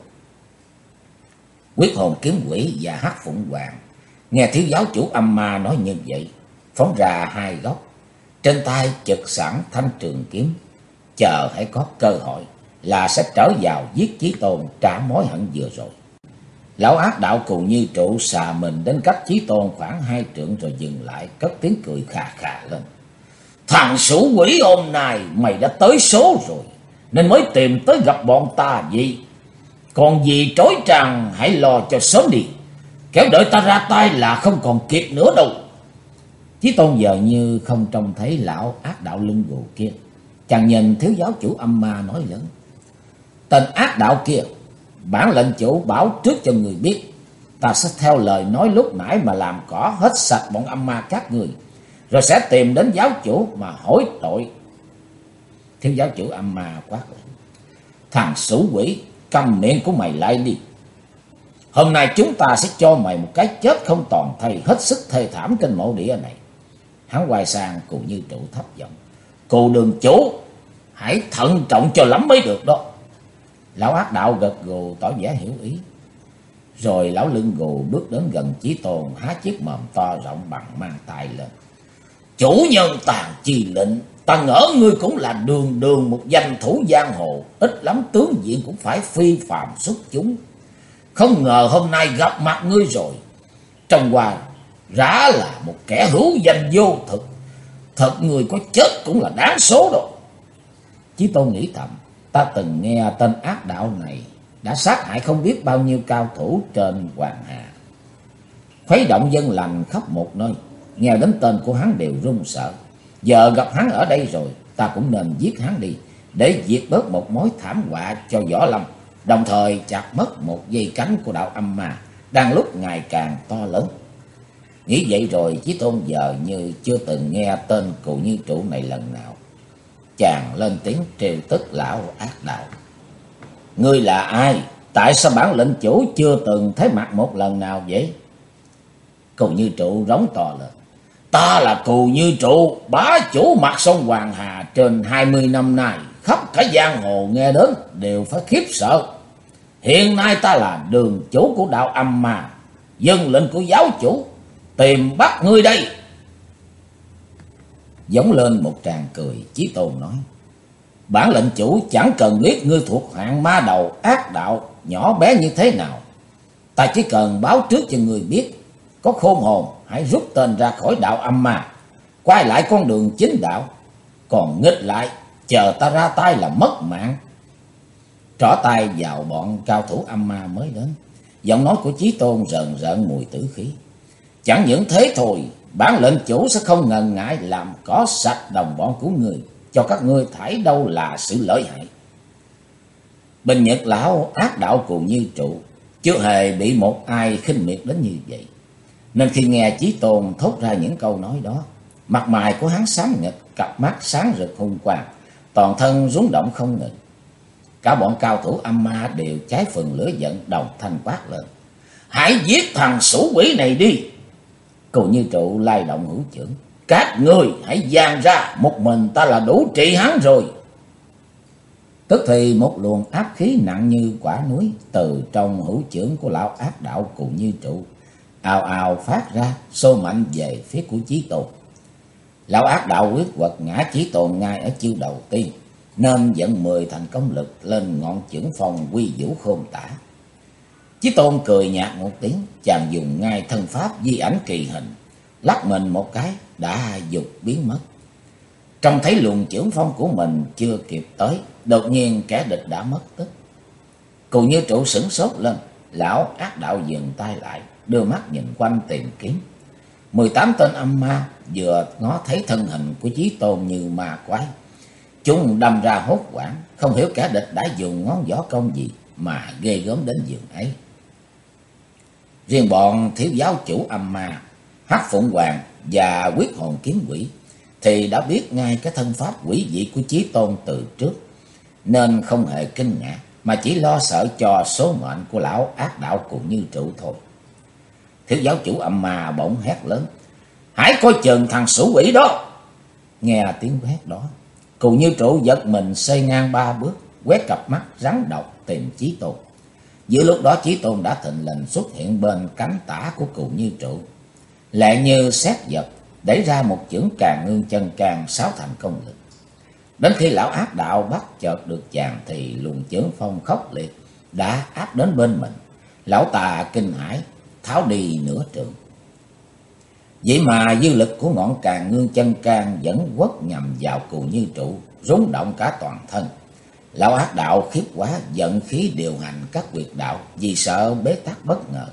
Quyết Hồn Kiếm Quỷ và Hắc Phụng Hoàng nghe thiếu giáo chủ âm ma nói như vậy, phóng ra hai góc, trên tay chực sẵn thanh trường kiếm, chờ hãy có cơ hội là sẽ trở vào giết Chí Tôn trả mối hận vừa rồi. Lão ác đạo Cù Như Trụ xà mình đến cách Chí Tôn khoảng hai trượng rồi dừng lại, cất tiếng cười khà khà lên: Thằng sủ quỷ, hôm nay mày đã tới số rồi nên mới tìm tới gặp bọn ta vậy. Còn gì trối trăng hãy lo cho sớm đi, kéo đợi ta ra tay là không còn kịp nữa đâu. Chí Tôn giờ như không trông thấy lão ác đạo lưng gù kia, chàng nhìn thiếu giáo chủ âm ma nói lớn: Tên ác đạo kia, bản lệnh chủ bảo trước cho người biết, ta sẽ theo lời nói lúc nãy mà làm cỏ hết sạch bọn âm ma các người, rồi sẽ tìm đến giáo chủ mà hối tội. Thiếu giáo chủ âm ma quát lên: Thằng sủ quỷ, câm miệng của mày lại đi. Hôm nay chúng ta sẽ cho mày một cái chết không toàn thây, hết sức thê thảm trên mộ địa này. Hắn quay sang Cù Như Trụ thấp giọng: Cù đường chủ, hãy thận trọng cho lắm mới được đó. Lão ác đạo gật gù tỏ vẻ hiểu ý. Rồi lão lưng gù bước đến gần Chí Tôn, há chiếc mồm to rộng bằng mang tay lên: Chủ nhân Tàn Chi lệnh, ta ngỡ ngươi cũng là đường đường một danh thủ giang hồ, ít lắm tướng diện cũng phải phi phàm xuất chúng. Không ngờ hôm nay gặp mặt ngươi rồi, trong qua rã là một kẻ hữu danh vô thực. Thật người có chết cũng là đáng số rồi. Chí Tôn nghĩ thầm: ta từng nghe tên ác đạo này đã sát hại không biết bao nhiêu cao thủ trên Hoàng Hà, khuấy động dân lành khắp một nơi, nghe đến tên của hắn đều run sợ. Giờ gặp hắn ở đây rồi, ta cũng nên giết hắn đi, để diệt bớt một mối thảm họa cho Võ Lâm, đồng thời chặt mất một dây cánh của đạo âm ma đang lúc ngày càng to lớn. Nghĩ vậy rồi Chí Tôn giờ như chưa từng nghe tên Cù Như Trụ này lần nào. Chàng lên tiếng trêu tức lão ác đạo: Ngươi là ai? Tại sao bản lệnh chủ chưa từng thấy mặt một lần nào vậy? Cù Như Trụ rống to lên: Ta là Cù Như Trụ, bá chủ mặt sông Hoàng Hà trên 20 năm nay, khắp cả giang hồ nghe đến đều phải khiếp sợ. Hiện nay ta là đường chủ của đạo âm ma, dân lệnh của giáo chủ tìm bắt ngươi đây. Giống lên một tràng cười, Chí Tôn nói: Bản lệnh chủ chẳng cần biết ngươi thuộc hạng ma đầu ác đạo nhỏ bé như thế nào, ta chỉ cần báo trước cho ngươi biết. Có khôn hồn hãy rút tên ra khỏi đạo âm ma, quay lại con đường chính đạo. còn nghịch lại, chờ ta ra tay là mất mạng. Trỏ tay vào bọn cao thủ âm ma mới đến, giọng nói của Chí Tôn rờn rợn mùi tử khí. Chẳng những thế thôi, bản lệnh chủ sẽ không ngần ngại làm có sạch đồng bọn của người, cho các ngươi thấy đâu là sự lợi hại. Bình Nhật lão ác đạo Cù Như Trụ chưa hề bị một ai khinh miệt đến như vậy, nên khi nghe Chí Tôn thốt ra những câu nói đó, mặt mày của hắn xám nghịch, cặp mắt sáng rực hung quang, toàn thân rung động không ngừng. Cả bọn cao thủ âm ma đều cháy phần lửa giận, đồng thanh quát lên: hãy giết thằng sủ quỷ này đi! Cù Như Trụ lay động hữu chưởng: các ngươi hãy dàn ra, một mình ta là đủ trị hắn rồi. Tức thì một luồng áp khí nặng như quả núi từ trong hữu chưởng của lão ác đạo Cù Như Trụ ào ào phát ra, xô mạnh về phía của Chí Tôn. Lão ác đạo quyết quật ngã Chí Tôn ngay ở chiêu đầu tiên, nên dẫn 10 thành công lực lên ngọn chưởng phong quy vũ khôn tả. Chí Tôn cười nhạt một tiếng, chàng dùng ngay thân pháp di ảnh kỳ hình, lắc mình một cái đã dục biến mất. Trông thấy luồng chưởng phong của mình chưa kịp tới, đột nhiên kẻ địch đã mất tích. Cù Như Trụ sửng sốt lên, lão ác đạo dừng tay lại, đưa mắt nhìn quanh tìm kiếm. 18 tên âm ma vừa ngó thấy thân hình của Chí Tôn như ma quái, chúng đâm ra hốt hoảng, không hiểu kẻ địch đã dùng ngón võ công gì mà ghê gớm đến giường ấy. Riêng bọn thiếu giáo chủ âm ma Hắc Phụng Hoàng và Quyết Hồn Kiếm Quỷ thì đã biết ngay cái thân pháp quỷ dị của Chí Tôn từ trước, nên không hề kinh ngạc, mà chỉ lo sợ cho số mệnh của lão ác đạo Cù Như Trụ thôi. Thiếu giáo chủ âm ma bỗng hét lớn: hãy coi chừng thằng sủ quỷ đó! Nghe tiếng hét đó, Cù Như Trụ giật mình xoay ngang 3 bước, quét cặp mắt rắn độc tìm Chí Tôn. Giữa lúc đó Chí Tôn đã thình lình xuất hiện bên cánh tả của Cù Như Trụ, lẹ như sét giật, đẩy ra một chưởng Càn Ngương Chân Can 6 thành công lực. Đến khi lão ác đạo bắt chợt được chàng thì luồng chưởng phong khốc liệt đã áp đến bên mình. Lão ta kinh hãi tháo đi nửa trượng. Vậy mà dư lực của ngọn Càn Ngương Chân Can vẫn quất nhằm vào Cù Như Trụ, rung động cả toàn thân. Lão ác đạo khiếp quá, giận khí điều hành các huyệt đạo vì sợ bế tắc bất ngờ.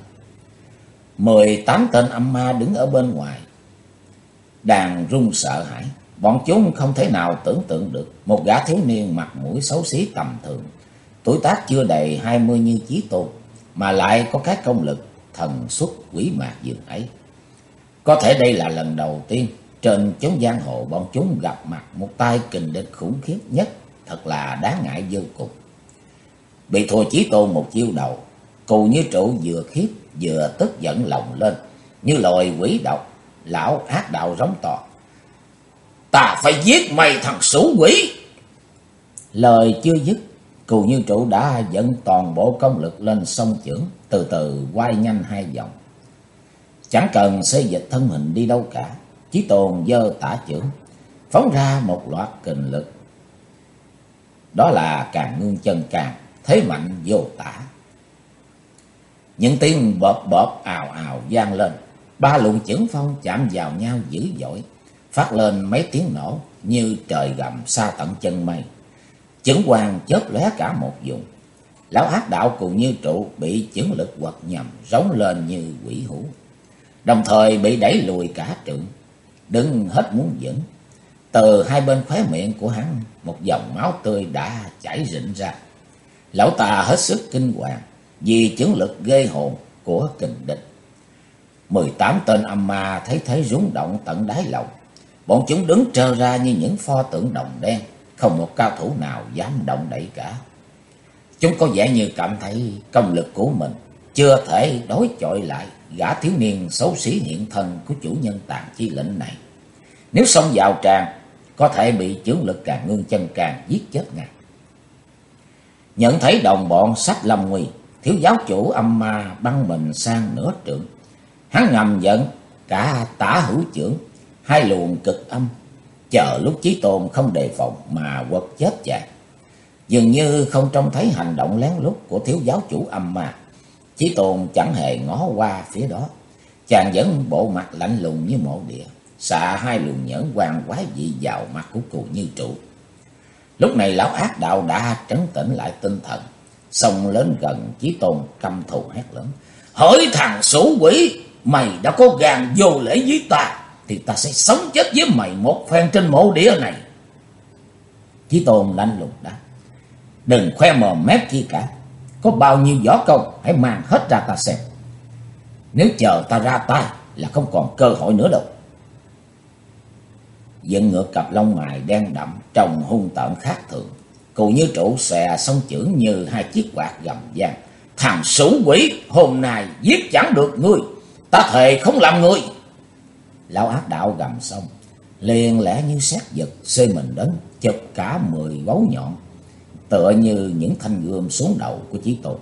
18 tên âm ma đứng ở bên ngoài đang run sợ hãi. Bọn chúng không thể nào tưởng tượng được một gã thiếu niên mặt mũi xấu xí tầm thường, tuổi tác chưa đầy 20 như Chí Tôn, mà lại có cái công lực thần xuất quỷ mạc dường ấy. Có thể đây là lần đầu tiên trên chốn giang hồ bọn chúng gặp mặt một tay kình địch khủng khiếp nhất, thật là đáng ngại vô cùng. Bị thua Chí Tôn một chiêu đầu, Cù Như Trụ vừa khiếp vừa tức giận lòng lên như loài quỷ độc. Lão ác đạo rống to: ta phải giết mày thằng sủ quỷ! Lời chưa dứt, Cù Như Trụ đã dẫn toàn bộ công lực lên song chưởng, từ từ quay nhanh 2 vòng. Chẳng cần xê dịch thân hình đi đâu cả, Chí Tôn giơ tả chưởng phóng ra một loạt kình lực, đó là Càn Ngương Chân Can, thế mạnh vô tả. Những tiếng bợp bợp ào ào vang lên, 3 luồng chưởng phong chạm vào nhau dữ dội, phát lên mấy tiếng nổ như trời gầm xa tận chân mây. Chưởng quang chớp lóe cả một vùng. Lão ác đạo Cù Như Trụ bị chưởng lực quật nhầm, rống lên như quỷ hủ, đồng thời bị đẩy lùi cả trượng, đứng hết muốn vững. Từ hai bên khóe miệng của hắn một dòng máu tươi đã chảy rịn ra. Lão ta hết sức kinh hoàng vì chưởng lực ghê hồn của kình địch. 18 tên âm ma thấy thế rung động tận đáy lòng. Bọn chúng đứng trơ ra như những pho tượng đồng đen, không một cao thủ nào dám động đậy cả. Chúng có vẻ như cảm thấy công lực của mình chưa thể đối chọi lại gã thiếu niên xấu xí hiện thân của chủ nhân Tàn Chi Lệnh này. Nếu xông vào tràn, có thể bị chưởng lực Càn Ngương Chân Can giết chết ngay. Nhận thấy đồng bọn sắp lâm nguy, thiếu giáo chủ âm ma băng mình sang nửa trượng. Hắn ngầm giận cả tả hữu chưởng, 2 luồng cực âm, chờ lúc Chí Tôn không đề phòng mà quật chết chàng. Dường như không trông thấy hành động lén lút của thiếu giáo chủ âm ma, Chí Tôn chẳng hề ngó qua phía đó. Chàng vẫn bộ mặt lạnh lùng như mộ địa, xạ hai luồng nhẫn quang quái dị vào mặt của Cù Như Trụ. Lúc này lão ác đạo đã trấn tĩnh lại tinh thần, xông lên gần Chí Tôn căm thù hét lớn: hỡi thằng xấu quỷ, mày đã có gan vô lễ với ta, thì ta sẽ sống chết với mày một phen trên mộ địa này. Chí Tôn lạnh lùng đáp: đừng khoe mồm mép chi cả, có bao nhiêu võ công hãy mang hết ra ta xem. Nếu chờ ta ra tay là không còn cơ hội nữa đâu. Dựng ngược cặp lông mày đen đậm trông hung tợn khác thường. Cù Như Trụ xòe song chưởng như hai chiếc quạt gầm vang: thằng xấu quỷ, hôm nay giết chẳng được ngươi, ta thề không làm ngươi. Lão ác đạo gầm xong, liền lẽ như sét giật xơi mình đến, chụp cả 10 gấu nhọn, tựa như những thanh gươm xuống đầu của Chí Tôn.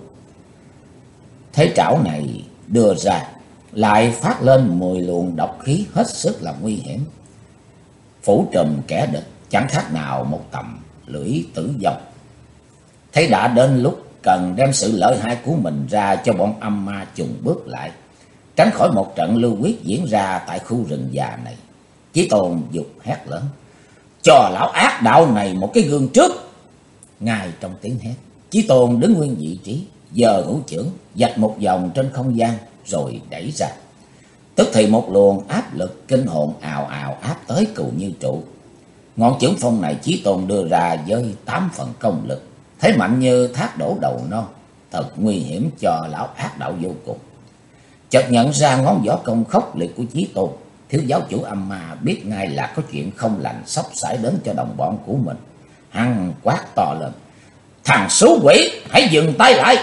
Thế trảo này đưa ra lại phát lên 10 luồng độc khí hết sức là nguy hiểm, phủ trùm kẻ địch chẳng khác nào một tầm lưỡi tử vong. Thấy đã đến lúc cần đem sự lợi hại của mình ra cho bọn âm ma chùng bước lại, tránh khỏi một trận lưu huyết diễn ra tại khu rừng già này, Chí Tôn giục hét lớn: cho lão ác đạo này một cái gương trước. Ngay trong tiếng hét, Chí Tôn đứng nguyên vị trí, giơ hữu chưởng vạch một vòng trên không gian rồi đẩy ra. Tức thì một luồng áp lực kinh hồn ào ào áp tới Cù Như Trụ. Ngọn chưởng phong này Chí Tôn đưa ra với 8 phần công lực, thế mạnh như thác đổ đầu non, thật nguy hiểm cho lão ác đạo vô cùng. Chợt nhận ra ngón võ công khốc liệt của Chí Tôn, thiếu giáo chủ âm ma biết ngay là có chuyện không lành sắp xảy đến cho đồng bọn của mình. Hắn quát to lên: thằng xú quỷ, hãy dừng tay lại.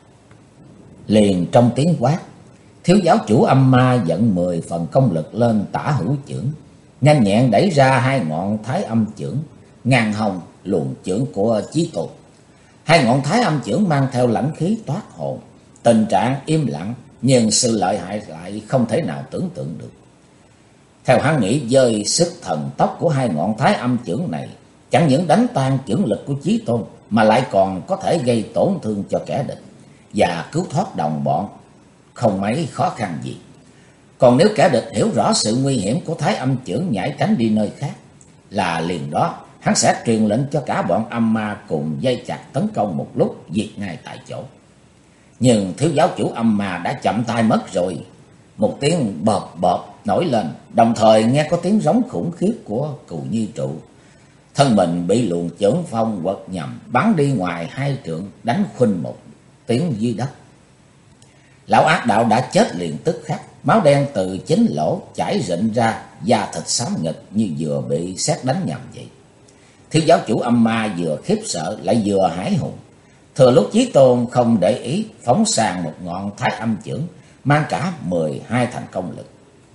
Liền trong tiếng quát, thiếu giáo chủ âm ma dẫn 10 phần công lực lên tả hữu chưởng, nhanh nhẹn đẩy ra hai ngọn thái âm chưởng, ngang hồng luồng chưởng của Chí Tôn. Hai ngọn thái âm chưởng mang theo lãnh khí toát hồn, tình trạng im lặng nhưng sự lợi hại lại không thể nào tưởng tượng được. Theo hắn nghĩ, với sức thần tốc của hai ngọn thái âm chưởng này, chẳng những đánh tan chưởng lực của Chí Tôn mà lại còn có thể gây tổn thương cho kẻ địch và cứu thoát đồng bọn không mấy khó khăn gì. Còn nếu kẻ địch hiểu rõ sự nguy hiểm của thái âm chưởng nhảy tránh đi nơi khác, là liền đó hắn sẽ truyền lệnh cho cả bọn âm ma cùng dây chặt tấn công một lúc, diệt ngay tại chỗ. Nhưng thiếu giáo chủ âm ma đã chậm tay mất rồi. Một tiếng bợp bợp nổi lên, đồng thời nghe có tiếng rống khủng khiếp của Cù Như Trụ. Thân mình bị luồng chưởng phong quật nhầm, bắn đi ngoài 2 trượng, đánh khuynh một tiếng dưới đất. Lão ác đạo đã chết liền tức khắc, máu đen từ chính lỗ chảy rịn ra, da thịt xám nghịch như vừa bị sét đánh nhầm vậy. Thiếu giáo chủ âm ma vừa khiếp sợ lại vừa hãi hùng. Thừa lúc Chí Tôn không để ý, phóng sang một ngọn thái âm chưởng mang cả 12 thành công lực.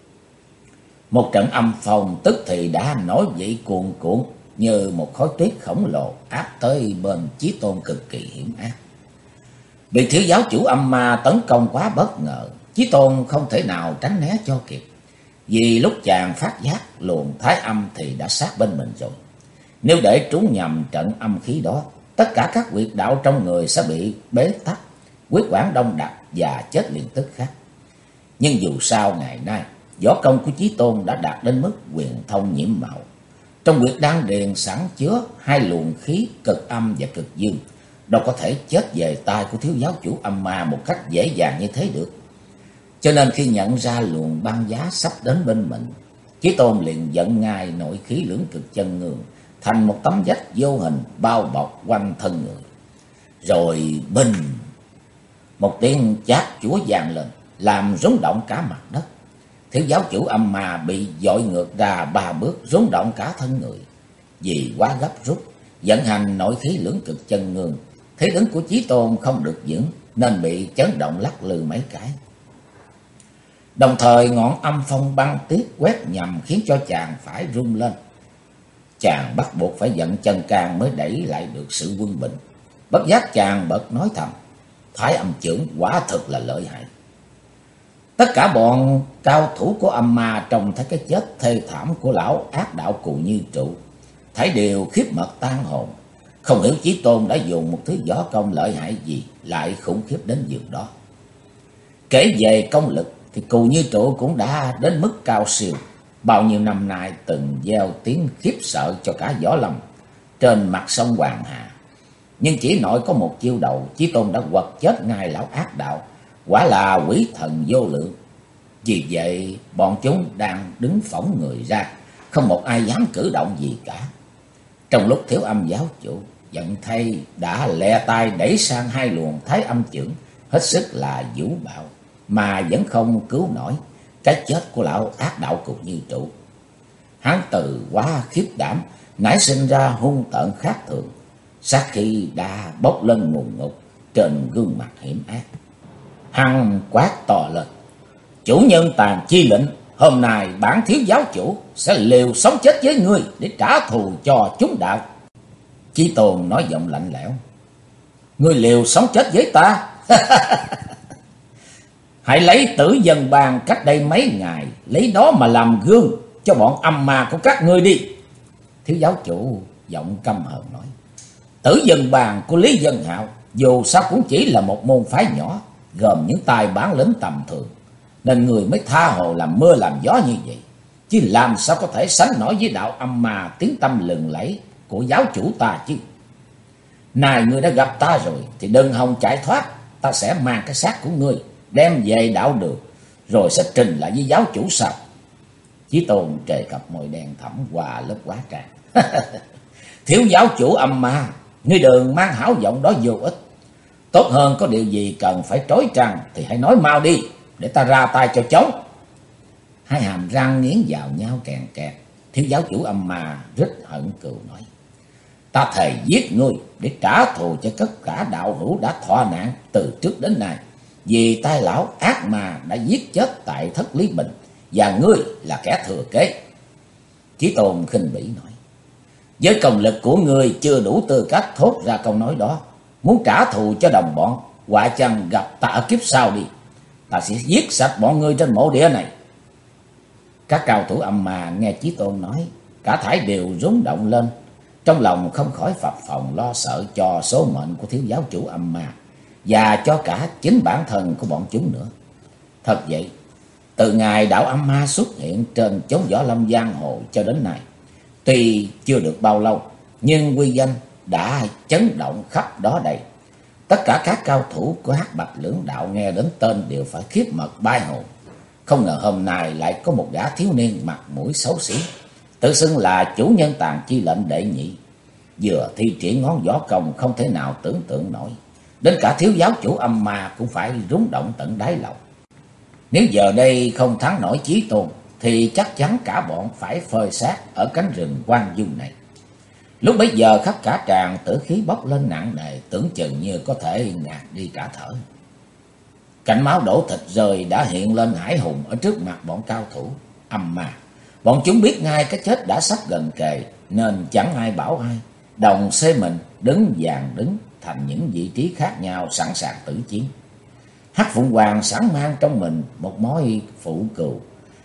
Một trận âm phong tức thì đã nổi dậy cuồn cuộn như một khối tuyết khổng lồ áp tới bên Chí Tôn cực kỳ hiểm ác. Bị thiếu giáo chủ âm ma tấn công quá bất ngờ, Chí Tôn không thể nào tránh né cho kịp. Vì lúc chàng phát giác luồng thái âm thì đã sát bên mình rồi. Nếu để trúng nhầm trận âm khí đó, tất cả các huyệt đạo trong người sẽ bị bế tắc, huyết quản đông đặc và chết liền tức khắc. Nhưng dù sao ngày nay, võ công của Chí Tôn đã đạt đến mức huyền thông nhiễm màu. Trong huyệt đan điền sẵn chứa 2 luồng khí cực âm và cực dương, đâu có thể chết về tay của thiếu giáo chủ âm ma một cách dễ dàng như thế được. Cho nên khi nhận ra luồng băng giá sắp đến bên mình, Chí Tôn liền dẫn ngay nội khí lưỡng cực chân ngương thành một tấm vách vô hình bao bọc quanh thân người. Rồi bình, một tiếng chát chúa vang lên, làm rúng động cả mặt đất. Thiếu giáo chủ âm ma bị dội ngược ra 3 bước, rúng động cả thân người. Vì quá gấp rút vận hành nội khí lưỡng cực chân ngương, thế đứng của Chí Tôn không được vững nên bị chấn động lắc lư mấy cái. Đồng thời ngọn âm phong băng tuyết quét nhầm khiến cho chàng phải rung lên. Chàng bắt buộc phải vận chân can mới đẩy lại được sự quân bình. Bất giác chàng bật nói thầm: thái âm chưởng quả thực là lợi hại. Tất cả bọn cao thủ của âm ma trông thấy cái chết thê thảm của lão ác đạo Cù Như Trụ, thảy đều khiếp mật tan hồn. Không hiểu Chí Tôn đã dùng một thứ võ công lợi hại gì lại khủng khiếp đến giường đó. Kể về công lực thì Cù Như Trụ cũng đã đến mức cao siêu, bao nhiêu năm nay từng gieo tiếng khiếp sợ cho cả võ lâm trên mặt sông Hoàng Hà. Nhưng chỉ nội có một chiêu đầu, Chí Tôn đã quật chết ngay lão ác đạo, quả là quỷ thần vô lượng. Vì vậy bọn chúng đang đứng phỏng người ra, không một ai dám cử động gì cả. Trong lúc Thiếu Âm giáo chủ giận thay đã lẹ tay đẩy sang hai luồng Thái Âm chưởng hết sức là vũ bạo, mà vẫn không cứu nổi cái chết của lão ác đạo Cục Như Trụ. Hắn từ quá khiếp đảm nảy sinh ra hung tợn khác thường, sát khí đã bốc lên ngùn ngụt trên gương mặt hiểm ác. Hắn quát to lên: "Chủ nhân Tàn Chi lệnh, hôm nay bản thiếu giáo chủ sẽ liều sống chết với ngươi để trả thù cho chúng đạo." Chí Tôn nói giọng lạnh lẽo: "Ngươi liều sống chết với ta? Hãy lấy Tử Dân Bang cách đây mấy ngày, lấy đó mà làm gương cho bọn âm ma của các ngươi đi." Thiếu giáo chủ giọng căm hờn nói: "Tử Dân Bang của Lý Dân Hạo dù sao cũng chỉ là một môn phái nhỏ, gồm những tài bản lĩnh tầm thường, nên người mới tha hồ làm mưa làm gió như vậy, chứ làm sao có thể sánh nổi với đạo âm ma tiếng tăm lừng lẫy của giáo chủ ta chứ. Này ngươi đã gặp ta rồi thì đừng hòng chạy thoát, ta sẽ mang cái xác của ngươi đem về đạo đường, rồi sẽ trình lại với giáo chủ sau." Chí Tôn trề cặp môi đen thẫm qua lớp quá trang: "Thiếu giáo chủ âm ma, ngươi đừng mang hảo giọng đó vô ích. Tốt hơn có điều gì cần phải trói trăng thì hãy nói mau đi, để ta ra tay cho chóng." Hai hàm răng nghiến vào nhau kèn kẹt. Thiếu giáo chủ âm ma rít hận cừu nói: "Ta thề giết ngươi để trả thù cho tất cả đạo hữu đã thọ nạn từ trước đến nay, vì tai lão ác ma đã giết chết tại Thất Lý Bình, và ngươi là kẻ thừa kế." Chí Tôn khinh bỉ nói: "Với công lực của ngươi chưa đủ tư cách thốt ra câu nói đó. Muốn trả thù cho đồng bọn, họa chăng gặp ta ở kiếp sau đi. Ta sẽ giết sạch bọn ngươi trên mộ địa này." Các cao thủ âm ma nghe Chí Tôn nói, cả thảy đều rúng động lên, trong lòng không khỏi phập phồng lo sợ cho số mệnh của thiếu giáo chủ âm ma, và cho cả chính bản thân của bọn chúng nữa. Thật vậy, từ ngày đạo âm ma xuất hiện trên chốn võ lâm giang hồ cho đến nay, tuy chưa được bao lâu, nhưng uy danh đã chấn động khắp đó đây. Tất cả các cao thủ của Hắc Bạch Lưỡng đạo nghe đến tên đều phải khiếp mật bay hồn. Không ngờ hôm nay lại có một gã thiếu niên mặt mũi xấu xí, tự xưng là chủ nhân Tàn Chi lệnh đệ nhị, vừa thi triển ngón võ công không thể nào tưởng tượng nổi, đến cả thiếu giáo chủ âm ma cũng phải rúng động tận đáy lòng. Nếu giờ đây không thắng nổi Chí Tôn thì chắc chắn cả bọn phải phơi xác ở cánh rừng hoang vu này. Lúc bấy giờ khắp cả tràng tử khí bốc lên nặng nề, tưởng chừng như có thể ngạt đi cả thở. Cảnh máu đổ thịt rơi đã hiện lên hải hùng ở trước mặt bọn cao thủ âm ma. Bọn chúng biết ngay cái chết đã sắp gần kề, nên chẳng ai bảo ai, đồng xê mình đứng dàn đứng thành những vị trí khác nhau, sẵn sàng tử chiến. Hắc Phụng Hoàng sẵn mang trong mình một mối phụ cừu,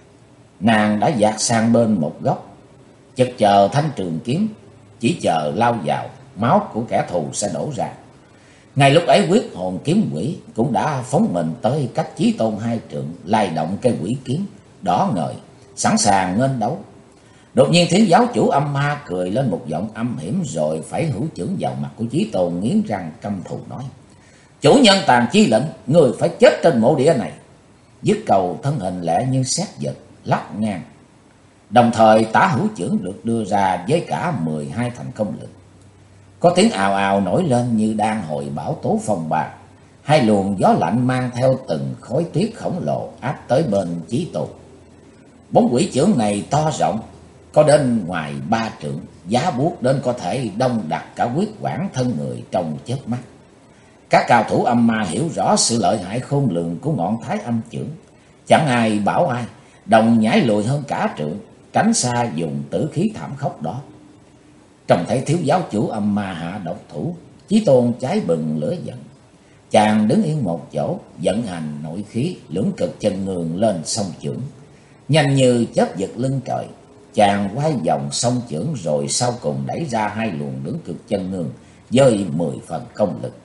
nàng đã dạt sang bên một góc, chực chờ thanh trường kiếm, chỉ chờ lao vào, máu của kẻ thù sẽ đổ ra. Ngay lúc ấy quyết hồn kiếm quỷ cũng đã phóng mình tới cách Chí Tôn hai trượng, lay động cây quỷ kiếm đỏ ngời, sẵn sàng nghênh đấu. Đột nhiên thiếu giáo chủ âm ma cười lên một giọng âm hiểm, rồi phải hữu chưởng vào mặt của Chí Tôn, nghiến răng căm thù nói: "Chủ nhân Tàn Chi lệnh, người phải chết trên mộ địa này." Dứt cầu thân hình lẹ như sét giật lắc ngang, đồng thời tả hữu chưởng được đưa ra với cả 12 thành công lực. Có tiếng ào ào nổi lên như đang hồi bão tố phong ba. Hai luồng gió lạnh mang theo từng khối tuyết khổng lồ áp tới bên Chí Tôn. Bốn quỷ chưởng này to rộng, có đến ngoài 3 trượng, giá buốt đến có thể đông đặc cả huyết quản thân người trong chớp mắt. Các cao thủ âm ma hiểu rõ sự lợi hại khôn lường của ngọn Thái Âm chưởng, chẳng ai bảo ai, đồng nhảy lùi hơn cả trượng, tránh xa dùng tử khí thảm khốc đó. Trông thấy thiếu giáo chủ âm ma hạ độc thủ, Chí Tôn cháy bừng lửa giận. Chàng đứng yên một chỗ, vận hành nội khí, lưỡng cực chân ngường lên song chưởng, nhanh như chớp giật lưng trời. Chàng quay vòng song chưởng, rồi sau cùng đẩy ra hai luồng lưỡng cực chân ngường với 10 phần công lực.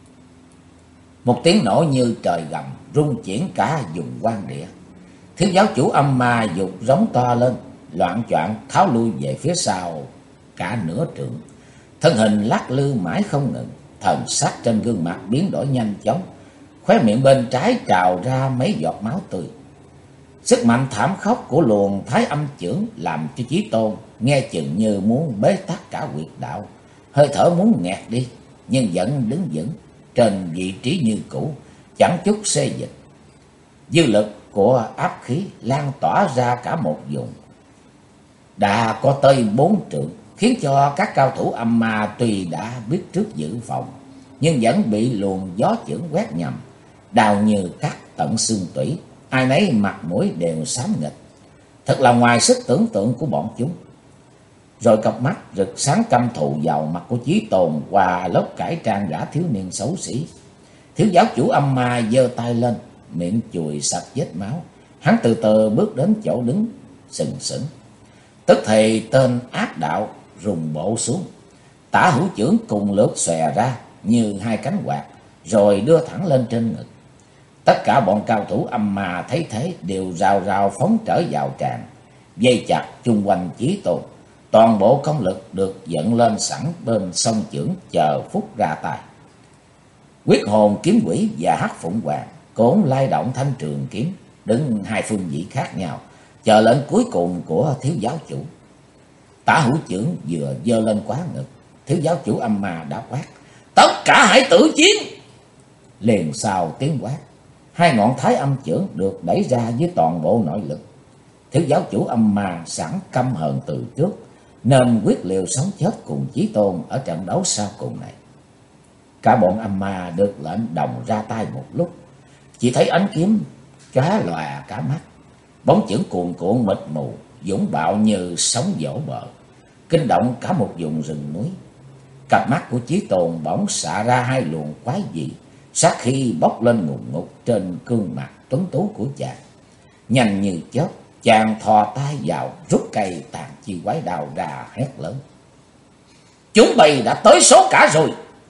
Một tiếng nổ như trời gầm rung chuyển cả vùng quan địa. Thiếu giáo chủ âm ma dục rống to lên, loạng choạng tháo lui về phía sau cả nửa trượng. Thân hình lắc lư mãi không ngừng, thần sắc trên gương mặt biến đổi nhanh chóng, khóe miệng bên trái trào ra mấy giọt máu tươi. Sức mạnh thảm khốc của luồng Thái Âm chưởng làm cho Chí Tôn nghe chừng như muốn bế tắc cả huyệt đạo, hơi thở muốn nghẹt đi, nhưng vẫn đứng vững trên vị trí như cũ, chẳng chút xê dịch. Dư lực của áp khí lan tỏa ra cả một vùng, đã có tới 4 trượng, khiến cho các cao thủ âm ma tuy đã biết trước dự phòng, nhưng vẫn bị luồng gió chưởng quét nhầm, đau như cắt tận xương tủy, ai nấy mặt mũi đều xám nghịch, thật là ngoài sức tưởng tượng của bọn chúng. Rồi cặp mắt rực sáng căm thù vào mặt của Chí Tôn qua lớp cải trang gã thiếu niên xấu xí. Thiếu giáo chủ âm ma giơ tay lên, miệng chùi sạch vết máu, hắn từ từ bước đến chỗ đứng sừng sững. Tức thì tên ác đạo rùng bộ xuống, tả hữu chưởng cùng lướt xòe ra như hai cánh quạt, rồi đưa thẳng lên trên ngực. Tất cả bọn cao thủ âm ma thấy thế đều rào rào phóng trở vào tràng, vây chặt chung quanh Chí Tôn. Toàn bộ công lực được dẫn lên sẵn bên song chưởng, chờ phút ra tay. Quyết hồn kiếm quỷ và Hắc Phụng Hoàng cũng lay động thanh trường kiếm, đứng hai phương vị khác nhau, chờ lệnh cuối cùng của thiếu giáo chủ. Tả hữu chưởng vừa giơ lên quá ngực, thiếu giáo chủ âm ma đã quát: tất cả hãy tử chiến! Liền sau tiếng quát, hai ngọn Thái Âm chưởng được đẩy ra với toàn bộ nội lực. Thiếu giáo chủ âm ma sẵn căm hờn từ trước, nên quyết liều sống chết cùng Chí Tôn ở trận đấu sau cùng này. Cả bọn âm ma được lệnh đồng ra tay một lúc, chỉ thấy ánh kiếm chóe lòa cả mắt, bóng chưởng cuồn cuộn mịt mù, dũng bạo như sóng vỗ bờ, kinh động cả một vùng rừng núi. Cặp mắt của Chí Tôn bỗng xạ ra hai luồng quái dị, sát khí bốc lên ngùn ngụt trên gương mặt tuấn tú của chàng. Nhanh như chớp, chàng thò tay vào rút cây tàn chi quái đao ra, hét lớn: chúng bay đã tới số cả rồi!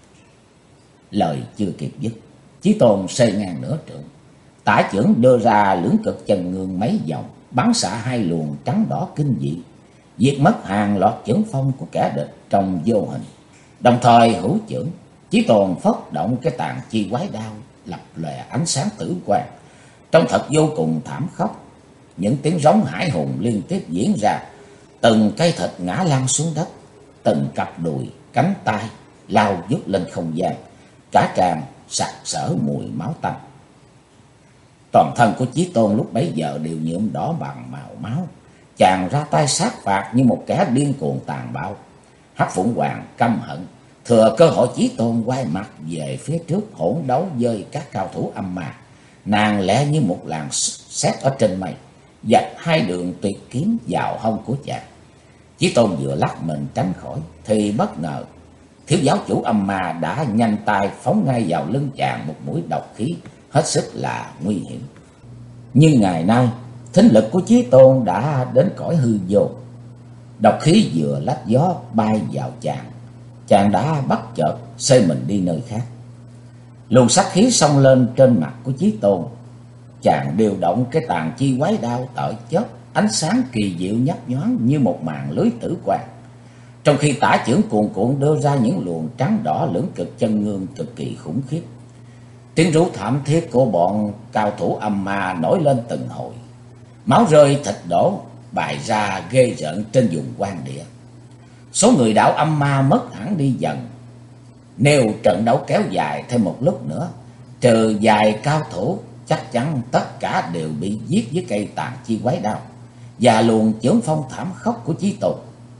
Lời chưa kịp dứt, Chí Tôn xây ngang nửa trượng, tả chưởng đưa ra lưỡng cực chân ngương mấy vòng, bắn xạ hai luồng trắng đỏ kinh dị, diệt mất hàng loạt chưởng phong của kẻ địch trong vô hình. Đồng thời hữu chưởng, Chí Tôn phất động cái tàn chi quái đao, lập lòe ánh sáng tử quang, trông thật vô cùng thảm khốc. Những tiếng rống hãi hùng liên tiếp diễn ra, từng cây thịt ngã lăn xuống đất, từng cặp đùi, cánh tay lao vút lên không gian, cả tràng sặc sỡ mùi máu tanh. Toàn thân của Chí Tôn lúc bấy giờ đều nhuộm đỏ bằng màu máu, chàng ra tay sát phạt như một kẻ điên cuồng tàn bạo. Hắc Phụng Hoàng căm hận, thừa cơ hội Chí Tôn quay mặt về phía trước hỗn đấu với các cao thủ âm ma. Nàng lẽ như một làn sét ở trên mây, vạch hai đường tuyệt kiếm vào hông của chàng. Chí Tôn vừa lắc mình tránh khỏi, thì bất ngờ thiếu giáo chủ âm ma đã nhanh tay phóng ngay vào lưng chàng một mũi độc khí hết sức là nguy hiểm. Nhưng ngày nay thính lực của Chí Tôn đã đến cõi hư vô, độc khí vừa lách gió bay vào chàng đã bắt chợt xoay mình đi nơi khác. Luồng sát khí xông lên trên mặt của Chí Tôn, chàng điều động cái tàn chi quái đao tợ chớp, ánh sáng kỳ diệu nhấp nhoáng như một màn lưới tử quang. Trong khi tả chưởng cuồn cuộn đưa ra những luồng trắng đỏ lưỡng cực chân ngương cực kỳ khủng khiếp, tiếng rú thảm thiết của bọn cao thủ âm ma nổi lên từng hồi, máu rơi thịt đổ bày ra ghê rợn trên vùng quan địa. Số người đạo âm ma mất hẳn đi dần. Nếu trận đấu kéo dài thêm một lúc nữa, trừ vài cao thủ, chắc chắn tất cả đều bị giết với cây tàn chi quái đao và luồng chưởng phong thảm khốc của Chí Tôn.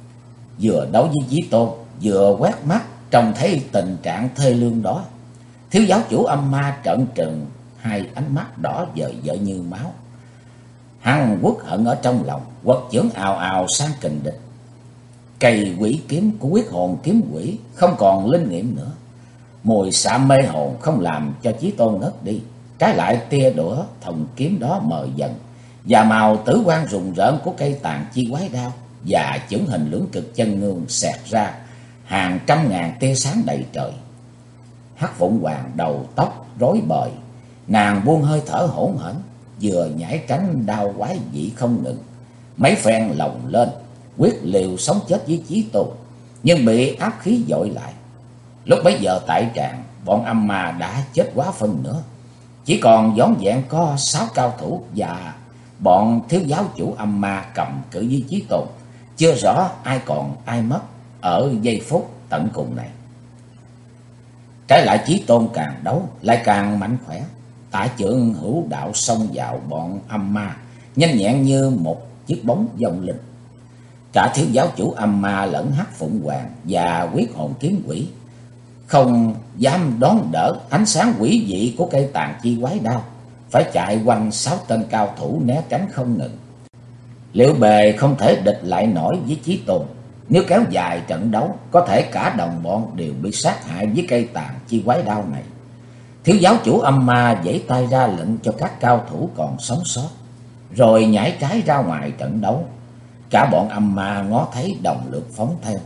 Vừa đấu với Chí Tôn, vừa quét mắt trông thấy tình trạng thê lương đó, thiếu giáo chủ âm ma trợn trừng hai ánh mắt đỏ vời vợi như máu. Hắn uất hận ở trong lòng, quật chưởng ào ào sang kình địch. Cây quỷ kiếm của quyết hồn kiếm quỷ không còn linh nghiệm nữa, mùi xạ mê hồn không làm cho Chí Tôn ngất đi, trái lại tia đũa thần kiếm đó mờ dần, và màu tử quang rùng rợn của cây tàn chi quái đao và chưởng hình lưỡng cực chân ngương xẹt ra hàng trăm ngàn tia sáng đầy trời. Hắc Phụng Hoàng đầu tóc rối bời, nàng buông hơi thở hỗn hển, vừa nhảy tránh đao quái dị không ngừng, mấy phen lồng lên, quyết liều sống chết với Chí Tôn, nhưng bị áp khí dội lại. Lúc bấy giờ tại tràng, bọn âm ma đã chết quá phân nữa, chỉ còn vỏn vẹn có 6 cao thủ và bọn thiếu giáo chủ âm ma cầm cự với Chí Tôn. Chưa rõ ai còn ai mất ở giây phút tận cùng này. Trái lại Chí Tôn càng đấu lại càng mạnh khỏe. Tạ Trượng hữu đạo xông vào bọn âm ma, nhanh nhẹn như một chiếc bóng vong linh. Cả thiếu giáo chủ âm ma lẫn Hắc Phụng Hoàng và Quyết Hồn Kiếm Quỷ không dám đón đỡ ánh sáng quỷ dị của cây tàn chi quái đao, phải chạy quanh 6 tên cao thủ né tránh không ngừng. Liệu bề không thể địch lại nổi với Chí Tôn. Nếu kéo dài trận đấu, có thể cả đồng bọn đều bị sát hại với cây tàn chi quái đao này. Thiếu giáo chủ âm ma giãy tay ra lệnh cho các cao thủ còn sống sót, rồi nhảy trái ra ngoài trận đấu. Cả bọn âm ma ngó thấy đồng lượt phóng theo.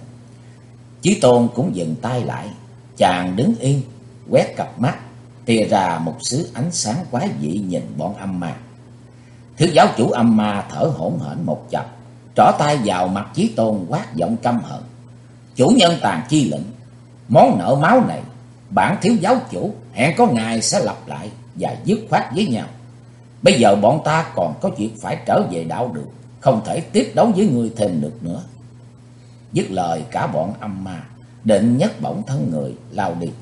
Chí Tôn cũng dừng tay lại. Chàng đứng yên, quét cặp mắt, tia ra một xứ ánh sáng quái dị nhìn bọn âm ma. Thiếu giáo chủ âm ma thở hổn hển một chập, trỏ tay vào mặt Chí Tôn quát giọng căm hận: "Chủ nhân tàn chi lệnh, món nợ máu này bản thiếu giáo chủ hẹn có ngày sẽ lặp lại và dứt khoát với nhau. Bây giờ bọn ta còn có việc phải trở về đạo đường, không thể tiếp đấu với người thêm được nữa." Dứt lời, cả bọn âm ma định nhấc bổng thân người lao đi.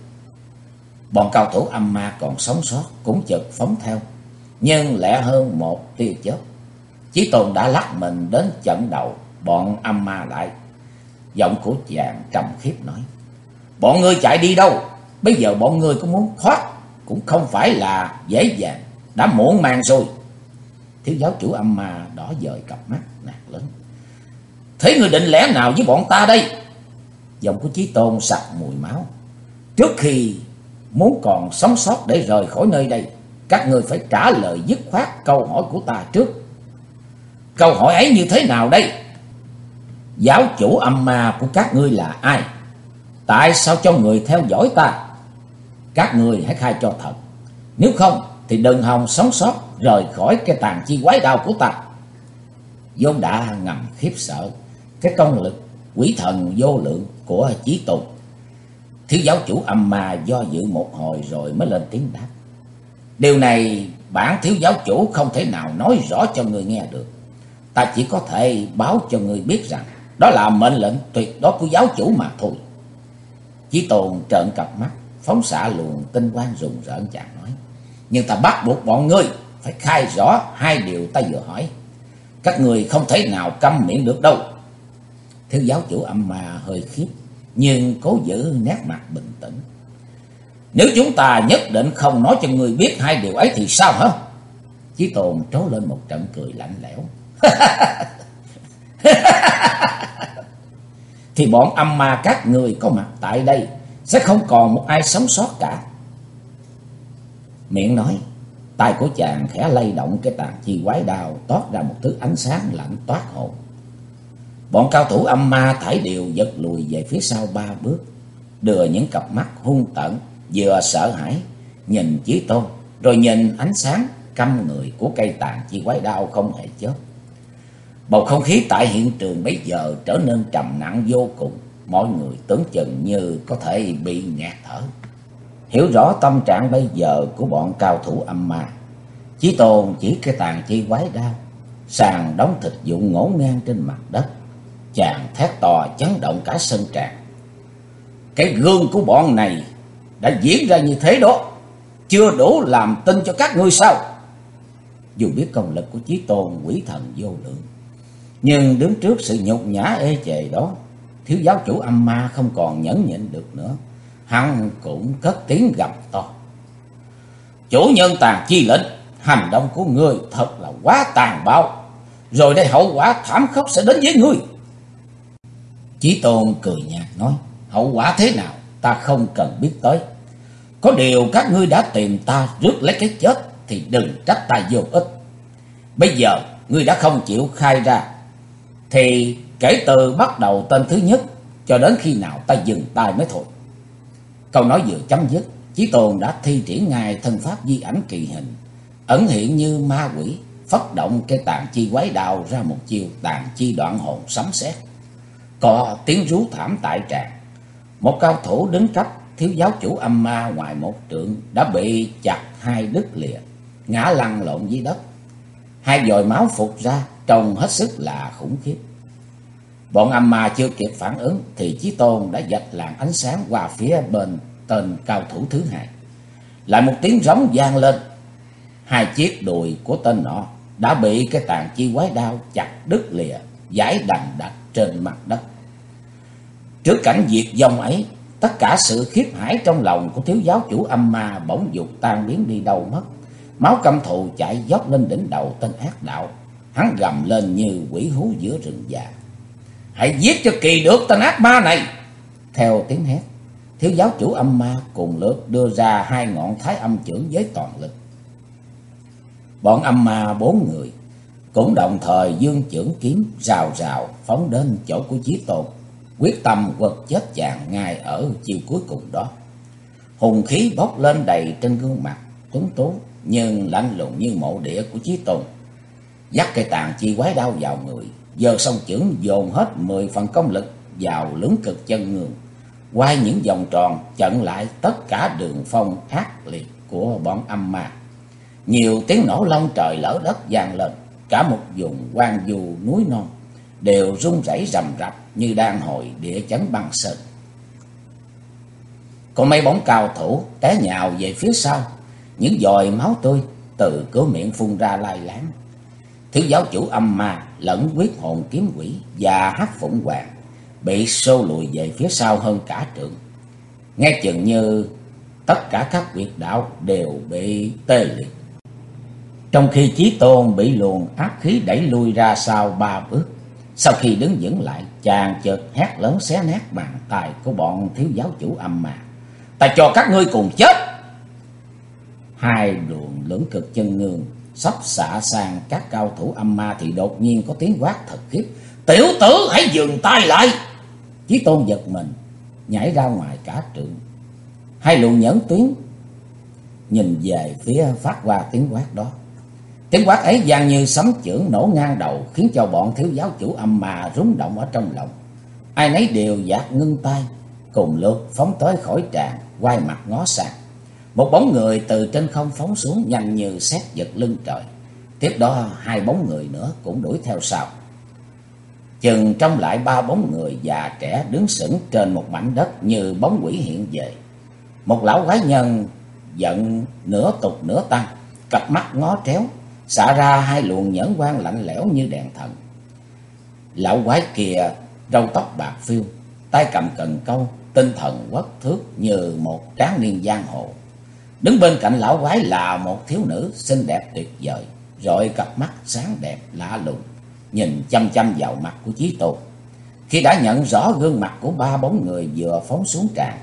Bọn cao thủ âm ma còn sống sót cũng chợt phóng theo, nhưng lẹ hơn một tia chớp. Chí Tôn đã lắc mình đến chặn đầu bọn âm ma lại. Giọng của chàng trầm khiếp nói: "Bọn ngươi chạy đi đâu? Bây giờ bọn ngươi có muốn thoát cũng không phải là dễ dàng, đã muộn màng rồi." Thiếu giáo chủ âm ma đỏ dời cặp mắt nạt lớn: "Thế ngươi định lẽ nào với bọn ta đây?" Giọng của Chí Tôn sặc mùi máu: "Trước khi muốn còn sống sót để rời khỏi nơi đây, các ngươi phải trả lời dứt khoát câu hỏi của ta trước." "Câu hỏi ấy như thế nào đây?" "Giáo chủ âm ma của các ngươi là ai? Tại sao cho người theo dõi ta? Các ngươi hãy khai cho thật, nếu không thì đừng hòng sống sót rời khỏi cái tàn chi quái đao của ta." vốn đã ngầm khiếp sợ cái công lực quỷ thần vô lượng của Chí Tôn. Thiếu giáo chủ âm ma do dự một hồi rồi mới lên tiếng đáp: "Điều này bản thiếu giáo chủ không thể nào nói rõ cho người nghe được. Ta chỉ có thể báo cho người biết rằng đó là mệnh lệnh tuyệt đối của giáo chủ mà thôi." Chí Tôn trợn cặp mắt, phóng xạ luồng tinh quang rùng rợn, chàng nói: "Nhưng ta bắt buộc bọn ngươi phải khai rõ hai điều ta vừa hỏi. Các người không thể nào câm miệng được đâu." Thiếu giáo chủ âm ma hơi khiếp, nhưng cố giữ nét mặt bình tĩnh: "Nếu chúng ta nhất định không nói cho người biết hai điều ấy thì sao hả?" Chí Tôn trố lên một trận cười lạnh lẽo: "Thì bọn âm ma các người có mặt tại đây sẽ không còn một ai sống sót cả." Miệng nói, tay của chàng khẽ lay động cái tàn chi quái đao, toát ra một thứ ánh sáng lạnh toát hồn. Bọn cao thủ âm ma thảy đều giật lùi về phía sau 3 bước, đưa những cặp mắt hung tợn vừa sợ hãi nhìn Chí Tôn, rồi nhìn ánh sáng căm người của cây tàn chi quái đao không hề chớp. Bầu không khí tại hiện trường bây giờ trở nên trầm nặng vô cùng, mọi người tưởng chừng như có thể bị nghẹt thở. Hiểu rõ tâm trạng bây giờ của bọn cao thủ âm ma, Chí Tôn chỉ cái tàn chi quái đao, sàn đóng thịt vụn ngổn ngang trên mặt đất. Chàng thét to chấn động cả sân tràng: "Cái gương của bọn này đã diễn ra như thế đó, chưa đủ làm tin cho các ngươi sao?" Dù biết công lực của Chí Tôn quỷ thần vô lượng, nhưng đứng trước sự nhục nhã ê chề đó, thiếu giáo chủ âm ma không còn nhẫn nhịn được nữa. Hắn cũng cất tiếng gầm to: "Chủ nhân tàn chi lệnh, hành động của ngươi thật là quá tàn bạo, rồi đây hậu quả thảm khốc sẽ đến với ngươi." Chí Tôn cười nhạt nói: "Hậu quả thế nào ta không cần biết tới. Có điều các ngươi đã tìm ta rước lấy cái chết thì đừng trách ta vô ích. Bây giờ ngươi đã không chịu khai ra, thì kể từ bắt đầu tên thứ nhất cho đến khi nào ta dừng tay mới thôi." Câu nói vừa chấm dứt, Chí Tôn đã thi triển ngay thân pháp di ảnh kỳ hình, ẩn hiện như ma quỷ, phất động cây tàn chi quái đao ra một chiêu tàn chi đoạn hồn sấm sét. Có tiếng rú thảm tại tràng. Một cao thủ đứng cách thiếu giáo chủ âm ma ngoài một trượng đã bị chặt hai đứt lìa, ngã lăn lộn dưới đất. Hai dòi máu phụt ra, trông hết sức là khủng khiếp. Bọn âm ma chưa kịp phản ứng thì Chí Tôn đã vạch làn ánh sáng qua phía bên tên cao thủ thứ hai. Lại một tiếng rống vang lên. Hai chiếc đùi của tên nọ đã bị cái tàn chi quái đao chặt đứt lìa, giãi đành đạch trên mặt đất. Trước cảnh diệt vong ấy, tất cả sự khiếp hải trong lòng của thiếu giáo chủ âm ma bỗng dục tan biến đi đâu mất. Máu căm thù chạy dốc lên đỉnh đầu tên ác đạo. Hắn gầm lên như quỷ hú giữa rừng già: "Hãy giết cho kỳ được tên ác ma này!" Theo tiếng hét, thiếu giáo chủ âm ma cùng lượt đưa ra hai ngọn thái âm chưởng với toàn lực. Bọn âm ma 4 người cũng đồng thời giương chưởng kiếm rào rào phóng đến chỗ của Chí Tôn, quyết tâm quật chết chàng ngay ở chiều cuối cùng đó. Hùng khí bốc lên đầy trên gương mặt tuấn tú nhưng lạnh lùng như mộ địa của Chí Tôn. Dắt cây tàn chi quái đao vào người, giơ song chưởng dồn hết 10 phần công lực vào lưỡng cực chân ngương, quay những vòng tròn chặn lại tất cả đường phong ác liệt của bọn âm ma. Nhiều tiếng nổ long trời lở đất vang lên, cả một vùng hoang vu núi non đều rung rẩy rầm rập như đang hồi địa chấn băng sơn. Còn mấy bóng cao thủ té nhào về phía sau, những giọt máu tươi từ cửa miệng phun ra lai láng. Thiếu giáo chủ âm ma lẫn quyết hồn kiếm quỷ và Hắc Phụng Hoàng bị xô lùi về phía sau hơn cả trượng, nghe chừng như tất cả các huyệt đạo đều bị tê liệt. Trong khi Chí Tôn bị luồng ác khí đẩy lui ra sau 3 bước, sau khi đứng vững lại, chàng chợt hét lớn xé nát bàn tay của bọn thiếu giáo chủ âm ma: "Ta cho các ngươi cùng chết!" Hai luồng lưỡng cực chân ngương sắp xạ sang các cao thủ âm ma thì đột nhiên có tiếng quát thật khiếp: "Tiểu tử, hãy dừng tay lại!" Chí Tôn giật mình, nhảy ra ngoài cả trượng. Hai luồng nhẫn tuyến nhìn về phía phát qua tiếng quát đó. Tiếng quát ấy vang như sấm chưởng nổ ngang đầu, khiến cho bọn thiếu giáo chủ âm ma rúng động ở trong lòng. Ai nấy đều dạt ngưng tay, cùng lượt phóng tới khỏi tràng, quay mặt ngó sang. Một bóng người từ trên không phóng xuống nhanh như sét giật lưng trời. Tiếp đó hai bóng người nữa cũng đuổi theo sau. Chừng trông lại 3 bóng người già trẻ đứng sững trên một mảnh đất như bóng quỷ hiện về. Một lão quái nhân giận nửa tục nửa tăng, cặp mắt ngó tréo, xạ ra hai luồng nhẫn quang lạnh lẽo như đèn thần. Lão quái kia râu tóc bạc phiêu, tay cầm cần câu, tinh thần quắc thước như một tráng niên giang hồ. Đứng bên cạnh lão quái là một thiếu nữ xinh đẹp tuyệt vời, rồi cặp mắt sáng đẹp lạ lùng, nhìn chăm chăm vào mặt của Chí Tôn. Khi đã nhận rõ gương mặt của 3 bóng người vừa phóng xuống tràng,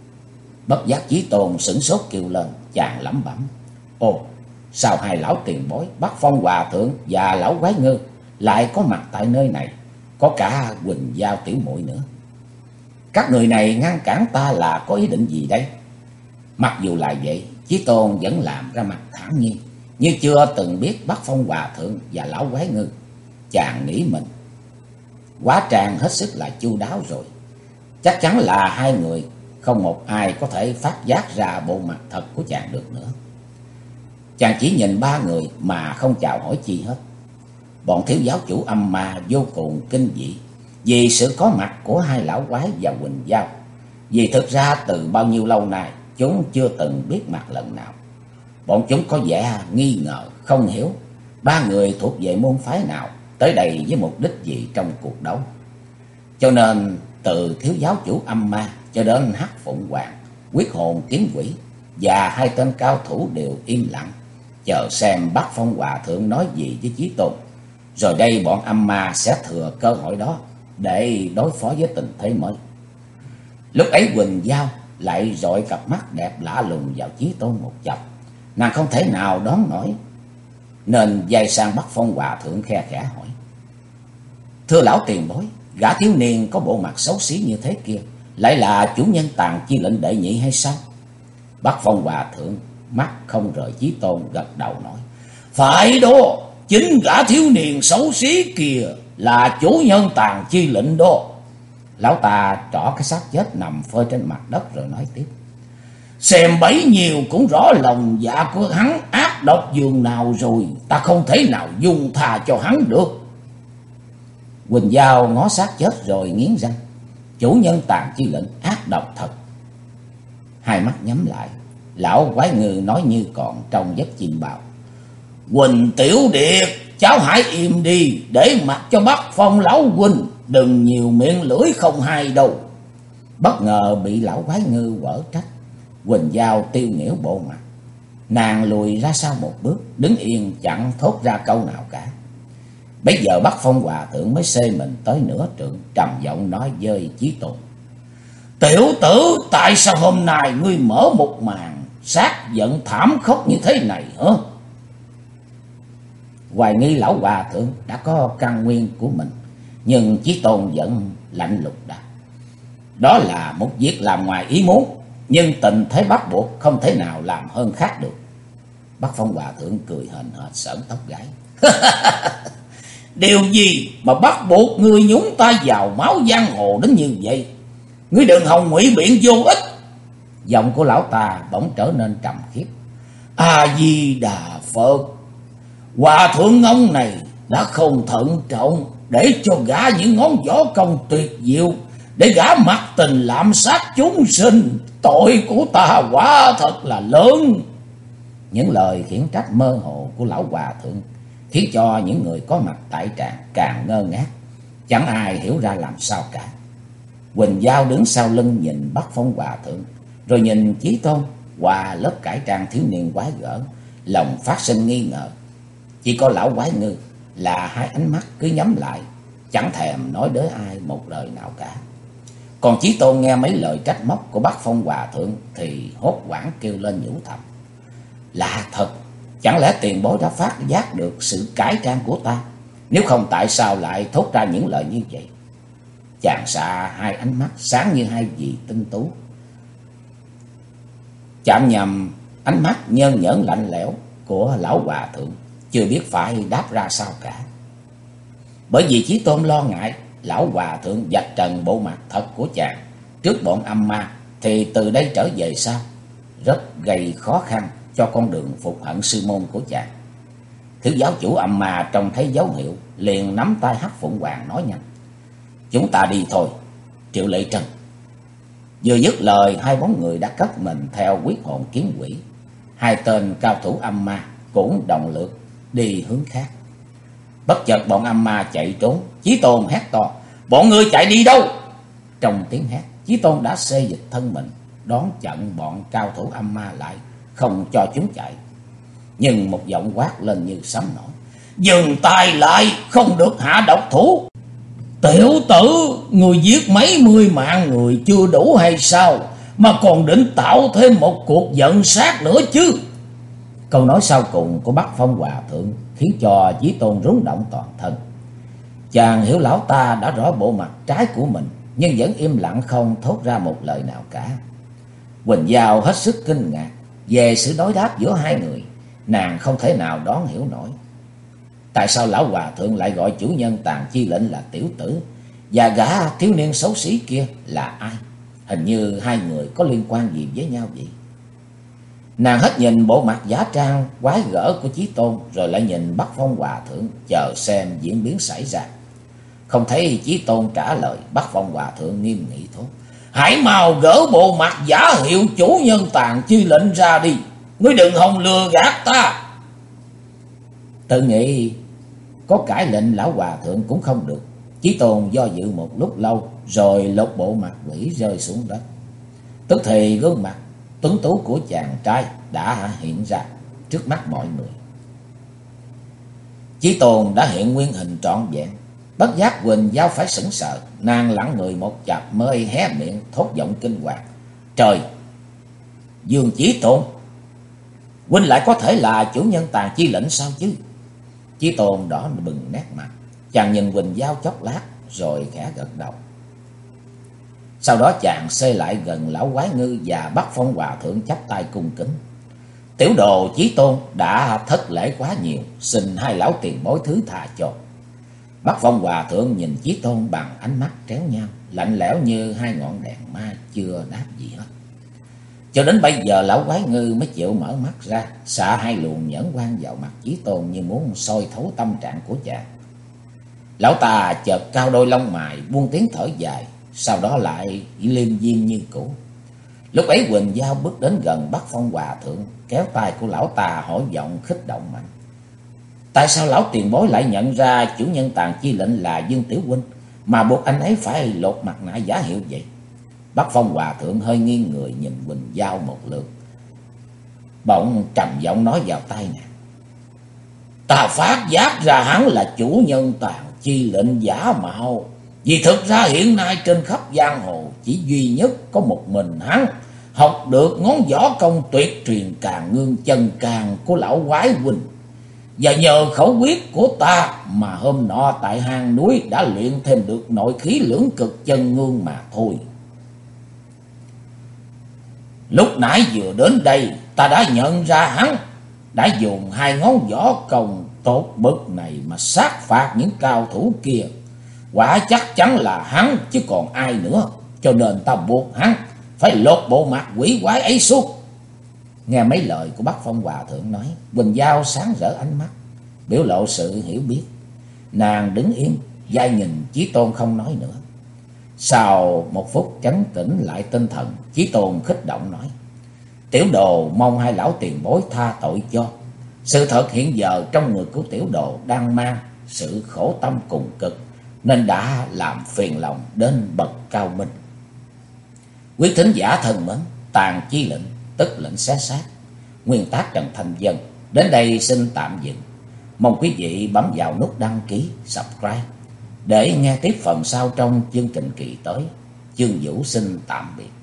bất giác Chí Tôn sửng sốt kêu lên, chàng lẩm bẩm: "Ồ, sao hai lão tiền bối Bắc Phong Hòa Thượng và lão quái ngư lại có mặt tại nơi này, có cả Quỳnh Giao tiểu muội nữa. Các người này ngăn cản ta là có ý định gì đây?" Mặc dù là vậy, Chí Tôn vẫn làm ra mặt thản nhiên, như chưa từng biết Bắc Phong Hòa Thượng và lão quái ngư. Chàng nghĩ mình quá trang hết sức là chu đáo rồi. Chắc chắn là hai người không một ai có thể phát giác ra bộ mặt thật của chàng được nữa. Chàng chỉ nhìn 3 người mà không chào hỏi chi hết. Bọn thiếu giáo chủ âm ma vô cùng kinh dị vì sự có mặt của hai lão quái và Quỳnh Giao. Vì thực ra từ bao nhiêu lâu nay chúng chưa từng biết mặt lần nào. Bọn chúng có vẻ nghi ngờ, không hiểu 3 người thuộc về môn phái nào, tới đây với mục đích gì trong cuộc đấu. Cho nên từ thiếu giáo chủ âm ma cho đến Hắc Phụng Hoàng, quyết hồn kiếm quỷ và hai tên cao thủ đều im lặng, chờ xem Bắc Phong Hòa Thượng nói gì với Chí Tôn. Rồi đây bọn âm ma sẽ thừa cơ hội đó để đối phó với tình thế mới. Lúc ấy Quỳnh Giao lại dội cặp mắt đẹp lạ lùng vào Chí Tôn một chập. Nàng không thể nào đoán nổi, nên dây sang Bắc Phong Hòa Thượng khe khẽ hỏi: "Thưa lão tiền bối, gã thiếu niên có bộ mặt xấu xí như thế kia lại là chủ nhân tàn chi lệnh đệ nhị hay sao?" Bắc Phong Hòa Thượng mắt không rời Chí Tôn, gật đầu nói: "Phải đó, chính gã thiếu niên xấu xí kia là chủ nhân Tàn Chi Lệnh đó. Lão ta trỏ cái xác chết nằm phơi trên mặt đất rồi nói tiếp. Xem bấy nhiêu cũng rõ lòng dạ của hắn ác độc dường nào rồi, ta không thể nào dung tha cho hắn được. Quỳnh Giao ngó xác chết rồi nghiến răng. Chủ nhân Tàn Chi Lệnh ác độc thật. Hai mắt nhắm lại, lão quái ngư nói như còn trong giấc chim bào. Quỳnh Tiểu Điệt, cháu hãy im đi, để mặc cho Bắc Phong lão huynh, đừng nhiều miệng lưỡi không hay đâu. Bất ngờ bị lão quái ngư quở trách. Quỳnh Giao tiêu nghỉu bộ mặt, nàng lùi ra sau một bước, đứng yên chẳng thốt ra câu nào cả. Bây giờ Bắc Phong Hòa Thượng mới xê mình tới nửa trượng, trầm giọng nói với Chí Tôn. Tiểu tử, tại sao hôm nay ngươi mở một màn sát giận thảm khốc như thế này hả? Hoài nghi lão Hòa Thượng đã có căn nguyên của mình, nhưng Chí Tôn vẫn lạnh lùng đáp. Đó là một việc làm ngoài ý muốn, nhưng tình thế bắt buộc không thể nào làm hơn khác được. Bắc Phong Hòa Thượng cười hờn hệt sởn tóc gáy. Điều gì mà bắt buộc ngươi nhúng tay vào máu giang hồ đến như vậy? Ngươi đừng hòng ngụy biện vô ích. Giọng của lão ta bỗng trở nên trầm khiếp. A Di Đà Phật. Hòa thượng ông này đã không thận trọng để cho gã những ngón võ công tuyệt diệu, để gã mặc tình lạm sát chúng sinh. Tội của ta quả thật là lớn. Những lời khiển trách mơ hồ của lão Hòa Thượng khiến cho những người có mặt tại tràng càng ngơ ngác, chẳng ai hiểu ra làm sao cả. Quỳnh Giao đứng sau lưng nhìn Bắc Phong Hòa Thượng, rồi nhìn Chí Tôn qua lớp cải trang thiếu niên quái gở, lòng phát sinh nghi ngờ. Chỉ có lão quái ngư là hai ánh mắt cứ nhắm lại, chẳng thèm nói với ai một lời nào cả. Còn Chí Tôn nghe mấy lời trách móc của Bắc Phong Hòa Thượng thì hốt hoảng kêu lên nhủ thầm. Lạ thật, chẳng lẽ tiền bối đã phát giác được sự cải trang của ta? Nếu không tại sao lại thốt ra những lời như vậy? Chàng xạ hai ánh mắt sáng như hai vì tinh tú, chạm nhầm ánh mắt nhơn nhởn lạnh lẽo của lão Hòa Thượng, chưa biết phải đáp ra sao cả. Bởi vì Chí Tôn lo ngại lão Hòa Thượng vạch trần bộ mặt thật của chàng trước bọn âm ma, thì từ đây trở về sau rất gây khó khăn cho con đường phục hận sư môn của chàng. Thứ giáo chủ âm ma trông thấy dấu hiệu liền nắm tay Hắc Phụng Hoàng nói nhanh. Chúng ta đi thôi, Triệu Lệ Trân. Vừa dứt lời, hai bóng người đã cất mình theo quyết hồn kiếm quỷ. Hai tên cao thủ âm ma cũng đồng lượt đi hướng khác. Bất chợt bọn âm ma chạy trốn. Chí Tôn hét to. Bọn ngươi chạy đi đâu? Trong tiếng hét, Chí Tôn đã xê dịch thân mình, đón chặn bọn cao thủ âm ma lại, không cho chúng chạy. Nhưng một giọng quát lên như sấm nổ. Dừng tay lại, không được hạ độc thủ. Tiểu tử, người giết mấy mươi mạng người chưa đủ hay sao, mà còn định tạo thêm một cuộc giận sát nữa chứ? Câu nói sau cùng của Bắc Phong Hòa Thượng khiến cho Chí Tôn rúng động toàn thân. Chàng hiểu lão ta đã rõ bộ mặt trái của mình, nhưng vẫn im lặng không thốt ra một lời nào cả. Quỳnh Giao hết sức kinh ngạc về sự đối đáp giữa hai người. Nàng không thể nào đoán hiểu nổi. Tại sao lão Hòa Thượng lại gọi chủ nhân Tàn Chi Lệnh là tiểu tử, và gã thiếu niên xấu xí kia là ai? Hình như hai người có liên quan gì với nhau vậy? Nàng hết nhìn bộ mặt giả trang quái gở của Chí Tôn, rồi lại nhìn Bắc Phong Hòa Thượng chờ xem diễn biến xảy ra. Không thấy Chí Tôn trả lời, Bắc Phong Hòa Thượng nghiêm nghị thốt. Hãy mau gỡ bộ mặt giả hiệu chủ nhân Tàn Chi Lệnh ra đi. Ngươi đừng hòng lừa gạt ta. Tự nghĩ có cãi lệnh lão Hòa Thượng cũng không được. Chí Tôn do dự một lúc lâu, rồi lột bộ mặt quỷ rơi xuống đất. Tức thì gương mặt tuấn tú của chàng trai đã hiện ra trước mắt mọi người. Chí Tôn đã hiện nguyên hình trọn vẹn. Bất giác Quỳnh Giao phải sững sờ. Nàng lặng người một chập mới hé miệng thốt giọng kinh hoàng. Trời, Dương Chí Tôn, huynh lại có thể là chủ nhân Tàn Chi Lệnh sao chứ? Chí Tôn đỏ bừng nét mặt. Chàng nhìn Quỳnh Giao chốc lát rồi khẽ gật đầu. Sau đó chàng xê lại gần lão quái ngư và Bắc Phong Hòa Thượng chắp tay cung kính. Tiểu đồ Chí Tôn đã thất lễ quá nhiều, xin hai lão tiền bối thứ tha cho. Bắc Phong Hòa Thượng nhìn Chí Tôn bằng ánh mắt tréo nhau, lạnh lẽo như hai ngọn đèn ma, chưa đáp gì hết. Cho đến bây giờ lão quái ngư mới chịu mở mắt ra, xạ hai luồng nhẫn quang vào mặt Chí Tôn như muốn soi thấu tâm trạng của chàng. Lão ta chợt cao đôi lông mày, buông tiếng thở dài, sau đó lại liêm diêm như cũ. Lúc ấy Quỳnh Giao bước đến gần Bắc Phong Hòa Thượng, kéo tay của lão ta hỏi giọng khích động mạnh: tại sao lão tiền bối lại nhận ra chủ nhân Tàn Chi Lệnh là Dương Tiểu huynh, mà buộc anh ấy phải lột mặt nạ giả hiệu vậy? Bắc Phong Hòa Thượng hơi nghiêng người nhìn Quỳnh Giao một lượt, bỗng trầm giọng nói vào tai nàng: ta phát giác ra hắn là chủ nhân Tàn Chi Lệnh giả mạo, vì thực ra hiện nay trên khắp giang hồ chỉ duy nhất có một mình hắn học được ngón võ công tuyệt truyền Càn Ngương Chân Càn của lão quái huynh. Và nhờ khẩu quyết của ta mà hôm nọ tại hang núi đã luyện thêm được nội khí lưỡng cực chân ngương mà thôi. Lúc nãy vừa đến đây ta đã nhận ra hắn đã dùng hai ngón võ công tốt bậc này mà sát phạt những cao thủ kia. Quả chắc chắn là hắn chứ còn ai nữa, cho nên ta buộc hắn phải lột bộ mặt quỷ quái ấy xuống. Nghe mấy lời của Bắc Phong Hòa Thượng nói, Quỳnh Giao sáng rỡ ánh mắt, biểu lộ sự hiểu biết. Nàng đứng yên, dai nhìn Chí Tôn không nói nữa. Sau một phút trấn tĩnh lại tinh thần, Chí Tôn khích động nói: tiểu đồ mong hai lão tiền bối tha tội cho. Sự thật hiện giờ trong người của tiểu đồ đang mang sự khổ tâm cùng cực, nên đã làm phiền lòng đến bậc cao minh. Quý thính giả thân mến, Tàn Chi Lệnh tức lệnh xé xác, nguyên tác Trần Thanh Dân đến đây xin tạm dừng. Mong quý vị bấm vào nút đăng ký, subscribe để nghe tiếp phần sau trong chương trình kỳ tới. Chương Vũ xin tạm biệt.